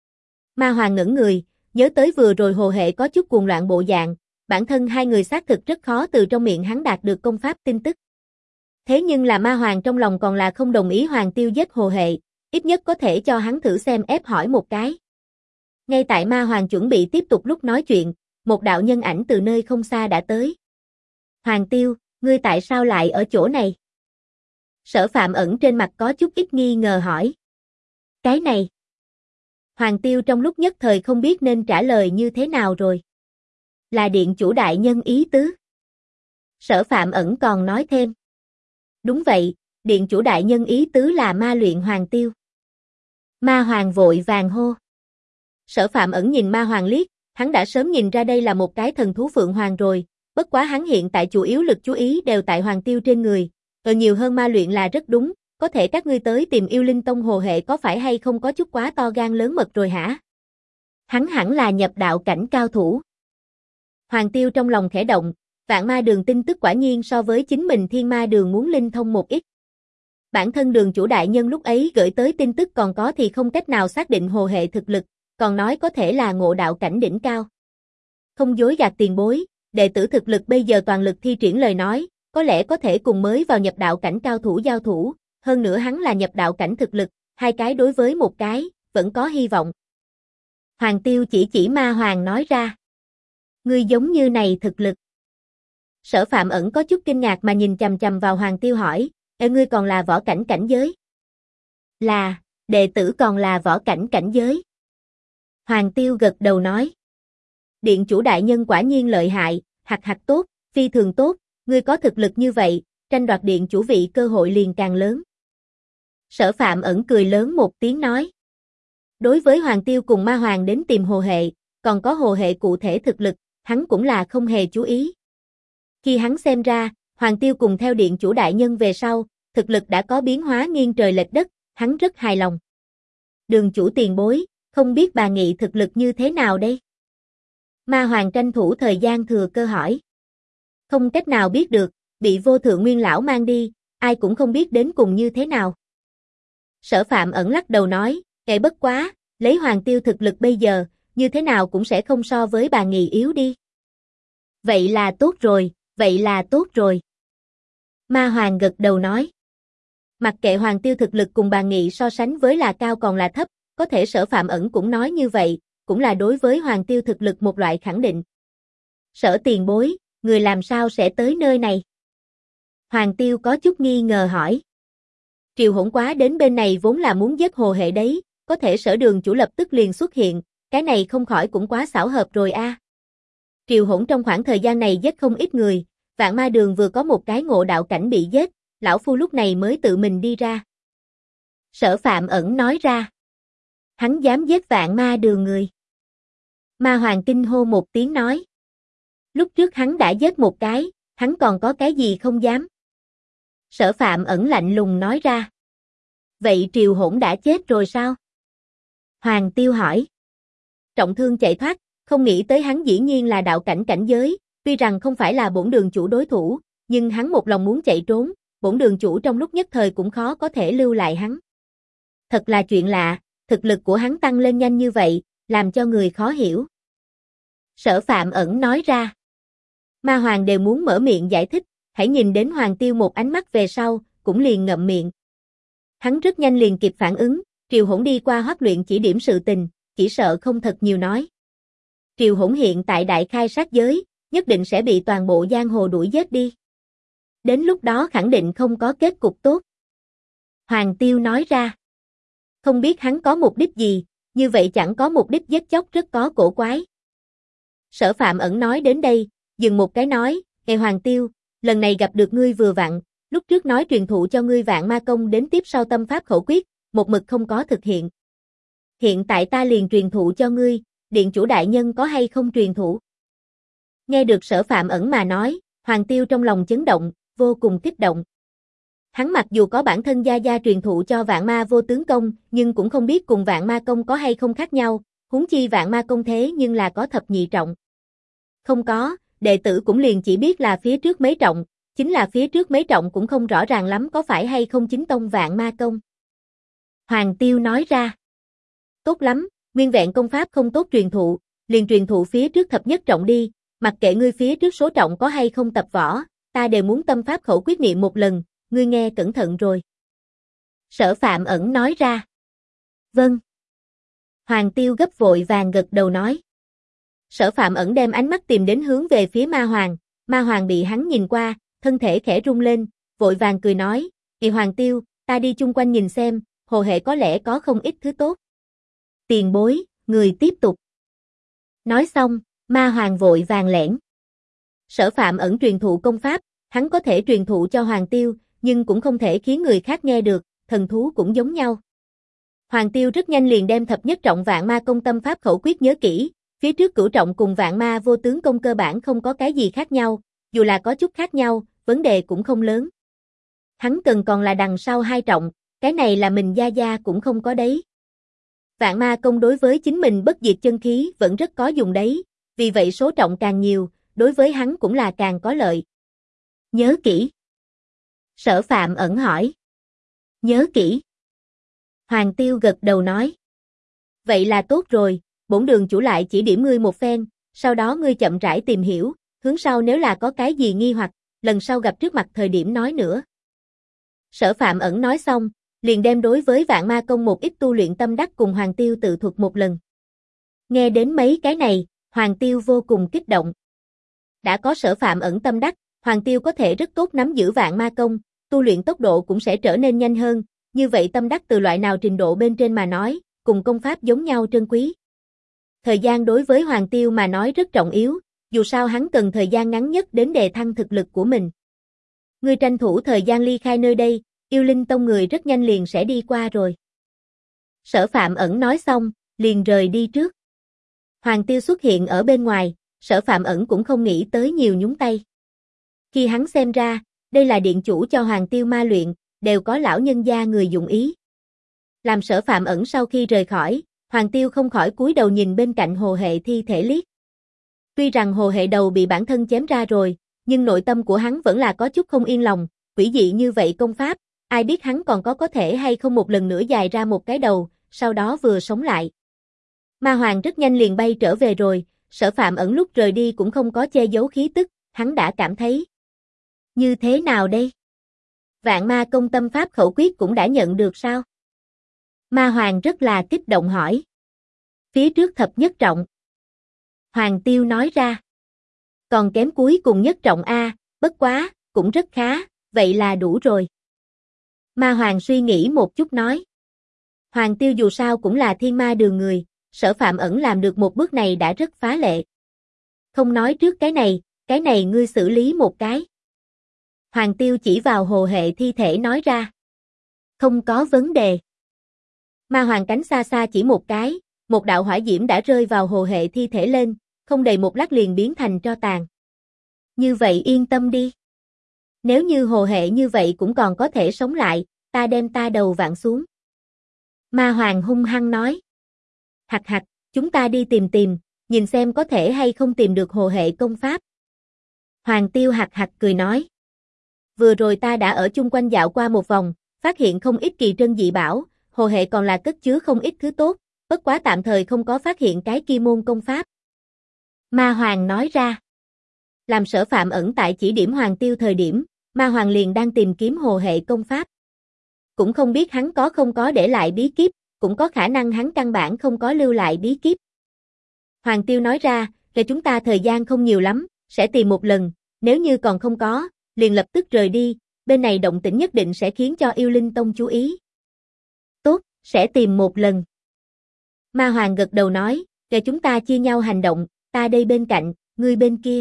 Ma Hoàng ngẩn người, nhớ tới vừa rồi hồ hệ có chút cuồng loạn bộ dạng, bản thân hai người xác thực rất khó từ trong miệng hắn đạt được công pháp tin tức. Thế nhưng là Ma Hoàng trong lòng còn là không đồng ý Hoàng Tiêu giết hồ hệ, ít nhất có thể cho hắn thử xem ép hỏi một cái. Ngay tại Ma Hoàng chuẩn bị tiếp tục lúc nói chuyện, một đạo nhân ảnh từ nơi không xa đã tới. Hoàng Tiêu, ngươi tại sao lại ở chỗ này? Sở Phạm Ẩn trên mặt có chút ít nghi ngờ hỏi. Cái này. Hoàng Tiêu trong lúc nhất thời không biết nên trả lời như thế nào rồi. Là điện chủ đại nhân ý tứ. Sở Phạm Ẩn còn nói thêm. Đúng vậy, điện chủ đại nhân ý tứ là ma luyện Hoàng Tiêu. Ma Hoàng vội vàng hô. Sở Phạm Ẩn nhìn Ma Hoàng liếc, hắn đã sớm nhìn ra đây là một cái thần thú Phượng Hoàng rồi, bất quá hắn hiện tại chủ yếu lực chú ý đều tại Hoàng Tiêu trên người, nhiều hơn ma luyện là rất đúng, có thể các ngươi tới tìm Yêu Linh Tông hồ hệ có phải hay không có chút quá to gan lớn mật rồi hả? Hắn hẳn là nhập đạo cảnh cao thủ. Hoàng Tiêu trong lòng khẽ động, Vạn Ma Đường tin tức quả nhiên so với chính mình Thiên Ma Đường muốn linh thông một ít. Bản thân đường chủ đại nhân lúc ấy gửi tới tin tức còn có thì không cách nào xác định hồ hệ thực lực, còn nói có thể là ngộ đạo cảnh đỉnh cao. Không dối gạt tiền bối, đệ tử thực lực bây giờ toàn lực thi triển lời nói, có lẽ có thể cùng mới vào nhập đạo cảnh cao thủ giao thủ, hơn nữa hắn là nhập đạo cảnh thực lực, hai cái đối với một cái, vẫn có hy vọng. Hoàng Tiêu chỉ Ma Hoàng nói ra. Ngươi giống như này thực lực. Sở Phạm Ẩn có chút kinh ngạc mà nhìn chằm chằm vào Hoàng Tiêu hỏi, ngươi còn là võ cảnh cảnh giới? Là, đệ tử còn là võ cảnh cảnh giới. Hoàng Tiêu gật đầu nói. Điện chủ đại nhân quả nhiên lợi hại, hạch tốt, phi thường tốt, ngươi có thực lực như vậy, tranh đoạt điện chủ vị cơ hội liền càng lớn. Sở Phạm Ẩn cười lớn một tiếng nói. Đối với Hoàng Tiêu cùng Ma Hoàng đến tìm hồ hệ, còn có hồ hệ cụ thể thực lực, hắn cũng là không hề chú ý. Khi hắn xem ra, Hoàng Tiêu cùng theo điện chủ đại nhân về sau, thực lực đã có biến hóa nghiêng trời lệch đất, hắn rất hài lòng. Đường chủ tiền bối, không biết bà nghị thực lực như thế nào đây? Ma Hoàng tranh thủ thời gian thừa cơ hỏi. Không cách nào biết được, bị vô thượng nguyên lão mang đi, ai cũng không biết đến cùng như thế nào. Sở Phạm Ẩn lắc đầu nói, bất quá, lấy Hoàng Tiêu thực lực bây giờ, như thế nào cũng sẽ không so với bà nghị yếu đi. Vậy là tốt rồi, vậy là tốt rồi. Ma Hoàng gật đầu nói. Mặc kệ Hoàng Tiêu thực lực cùng bà nghị so sánh với là cao còn là thấp, có thể Sở Phạm Ẩn cũng nói như vậy, cũng là đối với Hoàng Tiêu thực lực một loại khẳng định. Sở tiền bối, người làm sao sẽ tới nơi này? Hoàng Tiêu có chút nghi ngờ hỏi. Triều Hỗn Quá đến bên này vốn là muốn giết hồ hệ đấy, có thể Sở đường chủ lập tức liền xuất hiện, cái này không khỏi cũng quá xảo hợp rồi a. Triều Hỗn trong khoảng thời gian này giết không ít người, Vạn Ma Đường vừa có một cái ngộ đạo cảnh bị giết, lão phu lúc này mới tự mình đi ra. Sở Phạm Ẩn nói ra. Hắn dám giết Vạn Ma Đường người. Ma Hoàng kinh hô một tiếng nói. Lúc trước hắn đã giết một cái, hắn còn có cái gì không dám. Sở Phạm Ẩn lạnh lùng nói ra. Vậy Triều Hỗn đã chết rồi sao? Hoàng Tiêu hỏi. Trọng thương chạy thoát, không nghĩ tới hắn dĩ nhiên là đạo cảnh cảnh giới, tuy rằng không phải là bổn đường chủ đối thủ, nhưng hắn một lòng muốn chạy trốn, bổn đường chủ trong lúc nhất thời cũng khó có thể lưu lại hắn. Thật là chuyện lạ, thực lực của hắn tăng lên nhanh như vậy, làm cho người khó hiểu. Sở Phạm Ẩn nói ra. Ma Hoàng đều muốn mở miệng giải thích, hãy nhìn đến Hoàng Tiêu một ánh mắt về sau, cũng liền ngậm miệng. Hắn rất nhanh liền kịp phản ứng, Triều Hỗn đi qua Hoắc luyện chỉ điểm sự tình, chỉ sợ không thật nhiều nói. Triều Hỗn hiện tại đại khai sát giới, nhất định sẽ bị toàn bộ giang hồ đuổi giết đi. Đến lúc đó khẳng định không có kết cục tốt. Hoàng Tiêu nói ra. Không biết hắn có mục đích gì, như vậy chẳng có mục đích giết chóc rất có cổ quái. Sở Phạm Ẩn nói đến đây, dừng một cái nói, Hoàng Tiêu, lần này gặp được ngươi vừa vặn, lúc trước nói truyền thụ cho ngươi Vạn Ma Công đến tiếp sau tâm pháp khẩu quyết, một mực không có thực hiện. Hiện tại ta liền truyền thụ cho ngươi, điện chủ đại nhân có hay không truyền thụ? Nghe được Sở Phạm Ẩn mà nói, Hoàng Tiêu trong lòng chấn động, vô cùng kích động. Hắn mặc dù có bản thân gia truyền thụ cho Vạn Ma Vô Tướng Công, nhưng cũng không biết cùng Vạn Ma Công có hay không khác nhau, huống chi Vạn Ma Công thế nhưng là có thập nhị trọng. Không có, đệ tử cũng liền chỉ biết là phía trước mấy trọng, chính là phía trước mấy trọng cũng không rõ ràng lắm có phải hay không chính tông Vạn Ma Công. Hoàng Tiêu nói ra. Tốt lắm, nguyên vẹn công pháp không tốt truyền thụ, liền truyền thụ phía trước thập nhất trọng đi, mặc kệ ngươi phía trước số trọng có hay không tập võ, ta đều muốn tâm pháp khẩu quyết niệm một lần, ngươi nghe cẩn thận rồi. Sở Phạm Ẩn nói ra. Vâng. Hoàng Tiêu gấp vội vàng gật đầu nói. Sở Phạm Ẩn đem ánh mắt tìm đến hướng về phía Ma Hoàng bị hắn nhìn qua, thân thể khẽ rung lên, vội vàng cười nói, Hoàng Tiêu, ta đi chung quanh nhìn xem, hồ hệ có lẽ có không ít thứ tốt. Tiền bối, người tiếp tục. Nói xong, Ma Hoàng vội vàng lẻn. Sở Phạm Ẩn truyền thụ công pháp, hắn có thể truyền thụ cho Hoàng Tiêu, nhưng cũng không thể khiến người khác nghe được, thần thú cũng giống nhau. Hoàng Tiêu rất nhanh liền đem thập nhất trọng Vạn Ma Công tâm pháp khẩu quyết nhớ kỹ, phía trước cửu trọng cùng Vạn Ma Vô Tướng Công cơ bản không có cái gì khác nhau, dù là có chút khác nhau, vấn đề cũng không lớn. Hắn cần còn là đằng sau hai trọng, cái này là mình gia cũng không có đấy. Vạn Ma Công đối với chính mình bất diệt chân khí vẫn rất có dùng đấy, vì vậy số trọng càng nhiều, đối với hắn cũng là càng có lợi. Nhớ kỹ. Sở Phạm Ẩn hỏi. Nhớ kỹ. Hoàng Tiêu gật đầu nói. Vậy là tốt rồi, bổn đường chủ lại chỉ điểm ngươi một phen, sau đó ngươi chậm rãi tìm hiểu, hướng sau nếu là có cái gì nghi hoặc, lần sau gặp trước mặt thời điểm nói nữa. Sở Phạm Ẩn nói xong, liền đem đối với Vạn Ma Công một ít tu luyện tâm đắc cùng Hoàng Tiêu tự thuật một lần. Nghe đến mấy cái này, Hoàng Tiêu vô cùng kích động. Đã có Sở Phạm Ẩn tâm đắc, Hoàng Tiêu có thể rất tốt nắm giữ Vạn Ma Công, tu luyện tốc độ cũng sẽ trở nên nhanh hơn, như vậy tâm đắc từ loại nào trình độ bên trên mà nói, cùng công pháp giống nhau trân quý. Thời gian đối với Hoàng Tiêu mà nói rất trọng yếu, dù sao hắn cần thời gian ngắn nhất đến đề thăng thực lực của mình. Ngươi tranh thủ thời gian ly khai nơi đây, Yêu Linh Tông người rất nhanh liền sẽ đi qua rồi. Sở Phạm Ẩn nói xong, liền rời đi trước. Hoàng Tiêu xuất hiện ở bên ngoài, Sở Phạm Ẩn cũng không nghĩ tới nhiều nhúng tay. Khi hắn xem ra, đây là điện chủ cho Hoàng Tiêu ma luyện, đều có lão nhân gia người dụng ý. Làm Sở Phạm Ẩn sau khi rời khỏi, Hoàng Tiêu không khỏi cúi đầu nhìn bên cạnh hồ hệ thi thể liếc. Tuy rằng hồ hệ đầu bị bản thân chém ra rồi, nhưng nội tâm của hắn vẫn là có chút không yên lòng, quỷ dị như vậy công pháp, ai biết hắn còn có thể hay không một lần nữa dài ra một cái đầu, sau đó vừa sống lại. Ma Hoàng rất nhanh liền bay trở về rồi, Sở Phạm Ẩn lúc rời đi cũng không có che giấu khí tức, hắn đã cảm thấy. Như thế nào đây? Vạn Ma Công tâm pháp khẩu quyết cũng đã nhận được sao? Ma Hoàng rất là kích động hỏi. Phía trước thập nhất trọng. Hoàng Tiêu nói ra. Còn kém cuối cùng nhất trọng A, bất quá, cũng rất khá, vậy là đủ rồi. Ma Hoàng suy nghĩ một chút nói. Hoàng Tiêu dù sao cũng là thiên ma đường người, Sở Phạm Ẩn làm được một bước này đã rất phá lệ. Không nói trước cái này ngươi xử lý một cái. Hoàng Tiêu chỉ vào hồ hệ thi thể nói ra. Không có vấn đề. Ma Hoàng cánh xa xa chỉ một cái, một đạo hỏa diễm đã rơi vào hồ hệ thi thể lên, không đầy một lát liền biến thành tro tàn. Như vậy yên tâm đi. Nếu như hồ hệ như vậy cũng còn có thể sống lại, ta đem ta đầu vặn xuống. Ma Hoàng hung hăng nói. Hặc hặc, chúng ta đi tìm, nhìn xem có thể hay không tìm được hồ hệ công pháp. Hoàng Tiêu hặc hặc cười nói. Vừa rồi ta đã ở chung quanh dạo qua một vòng, phát hiện không ít kỳ trân dị bảo, hồ hệ còn là cất chứa không ít thứ tốt, bất quá tạm thời không có phát hiện cái kia môn công pháp. Ma Hoàng nói ra. Làm Sở Phạm Ẩn tại chỉ điểm Hoàng Tiêu thời điểm, Ma Hoàng liền đang tìm kiếm hồ hệ công pháp. Cũng không biết hắn có không có để lại bí kíp, cũng có khả năng hắn căn bản không có lưu lại bí kíp. Hoàng Tiêu nói ra, là chúng ta thời gian không nhiều lắm, sẽ tìm một lần, nếu như còn không có, liền lập tức rời đi, bên này động tĩnh nhất định sẽ khiến cho Yêu Linh Tông chú ý. Tốt, sẽ tìm một lần. Ma Hoàng gật đầu nói, để chúng ta chia nhau hành động, ta đây bên cạnh, ngươi bên kia.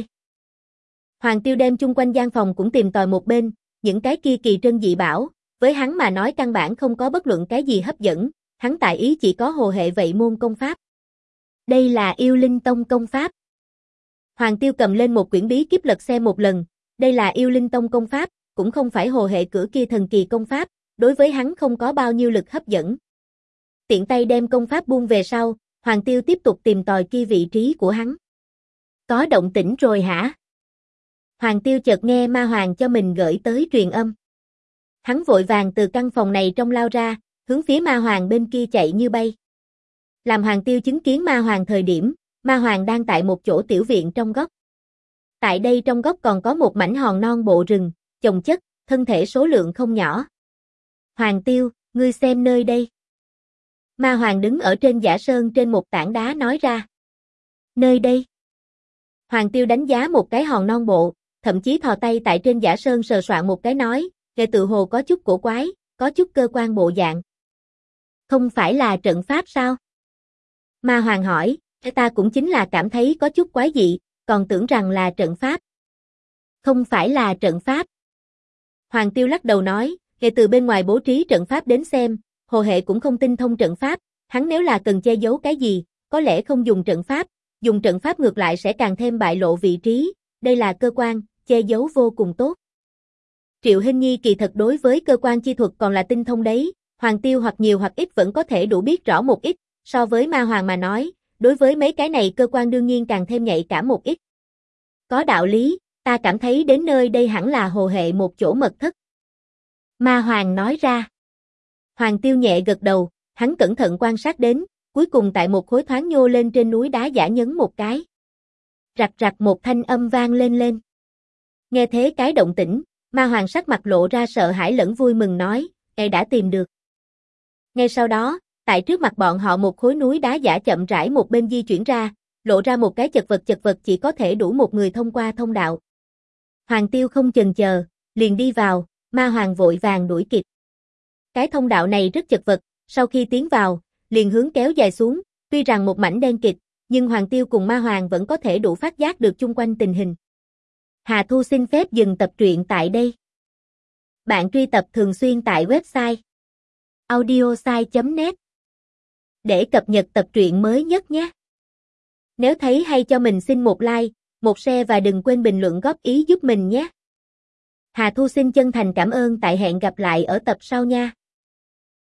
Hoàng Tiêu đem chung quanh gian phòng cũng tìm tòi một bên, những cái kia kỳ trân dị bảo, với hắn mà nói căn bản không có bất luận cái gì hấp dẫn, hắn tại ý chỉ có hồ hệ vậy môn công pháp. Đây là Yêu Linh Tông công pháp. Hoàng Tiêu cầm lên một quyển bí kíp lật xem một lần, đây là Yêu Linh Tông công pháp, cũng không phải Hồ hệ cửa kia thần kỳ công pháp, đối với hắn không có bao nhiêu lực hấp dẫn. Tiện tay đem công pháp buông về sau, Hoàng Tiêu tiếp tục tìm tòi kia vị trí của hắn. Có động tĩnh rồi hả? Hoàng Tiêu chợt nghe Ma Hoàng cho mình gửi tới truyền âm. Hắn vội vàng từ căn phòng này trong lao ra, hướng phía Ma Hoàng bên kia chạy như bay. Làm Hoàng Tiêu chứng kiến Ma Hoàng thời điểm, Ma Hoàng đang tại một chỗ tiểu viện trong góc. Tại đây trong góc còn có một mảnh hòn non bộ rừng, chồng chất, thân thể số lượng không nhỏ. Hoàng Tiêu, ngươi xem nơi đây. Ma Hoàng đứng ở trên giả sơn trên một tảng đá nói ra. Nơi đây. Hoàng Tiêu đánh giá một cái hòn non bộ, thậm chí thò tay tại trên giả sơn sờ soạn một cái nói, kẻ tự hồ có chút cổ quái, có chút cơ quan bộ dạng. Không phải là trận pháp sao? Ma Hoàng hỏi, ta cũng chính là cảm thấy có chút quái dị, còn tưởng rằng là trận pháp. Không phải là trận pháp. Hoàng Tiêu lắc đầu nói, kể từ bên ngoài bố trí trận pháp đến xem, Hồ hệ cũng không tinh thông trận pháp, hắn nếu là cần che giấu cái gì, có lẽ không dùng trận pháp ngược lại sẽ càng thêm bại lộ vị trí, đây là cơ quan, che giấu vô cùng tốt. Triệu Hinh Nhi kỳ thật đối với cơ quan chi thuật còn là tinh thông đấy, Hoàng Tiêu hoặc nhiều hoặc ít vẫn có thể đủ biết rõ một ít, so với Ma Hoàng mà nói, đối với mấy cái này cơ quan đương nhiên càng thêm nhạy cảm một ít. Có đạo lý, ta cảm thấy đến nơi đây hẳn là Hồ hệ một chỗ mật thất. Ma Hoàng nói ra. Hoàng Tiêu nhẹ gật đầu, hắn cẩn thận quan sát đến, cuối cùng tại một khối thoáng nhô lên trên núi đá giả nhấn một cái. Rạch rạch một thanh âm vang lên. Nghe thế cái động tĩnh, Ma Hoàng sắc mặt lộ ra sợ hãi lẫn vui mừng nói, đã tìm được. Ngay sau đó, tại trước mặt bọn họ một khối núi đá giả chậm rãi một bên di chuyển ra, lộ ra một cái chật vật chỉ có thể đủ một người thông qua thông đạo. Hoàng Tiêu không chần chờ, liền đi vào, Ma Hoàng vội vàng đuổi kịp. Cái thông đạo này rất chật vật, sau khi tiến vào, liền hướng kéo dài xuống, tuy rằng một mảnh đen kịt, nhưng Hoàng Tiêu cùng Ma Hoàng vẫn có thể đủ phát giác được chung quanh tình hình. Hà Thu xin phép dừng tập truyện tại đây. Bạn truy cập thường xuyên tại website audiosai.net để cập nhật tập truyện mới nhất nhé. Nếu thấy hay cho mình xin một like, một share và đừng quên bình luận góp ý giúp mình nhé. Hà Thu xin chân thành cảm ơn, tại hẹn gặp lại ở tập sau nha.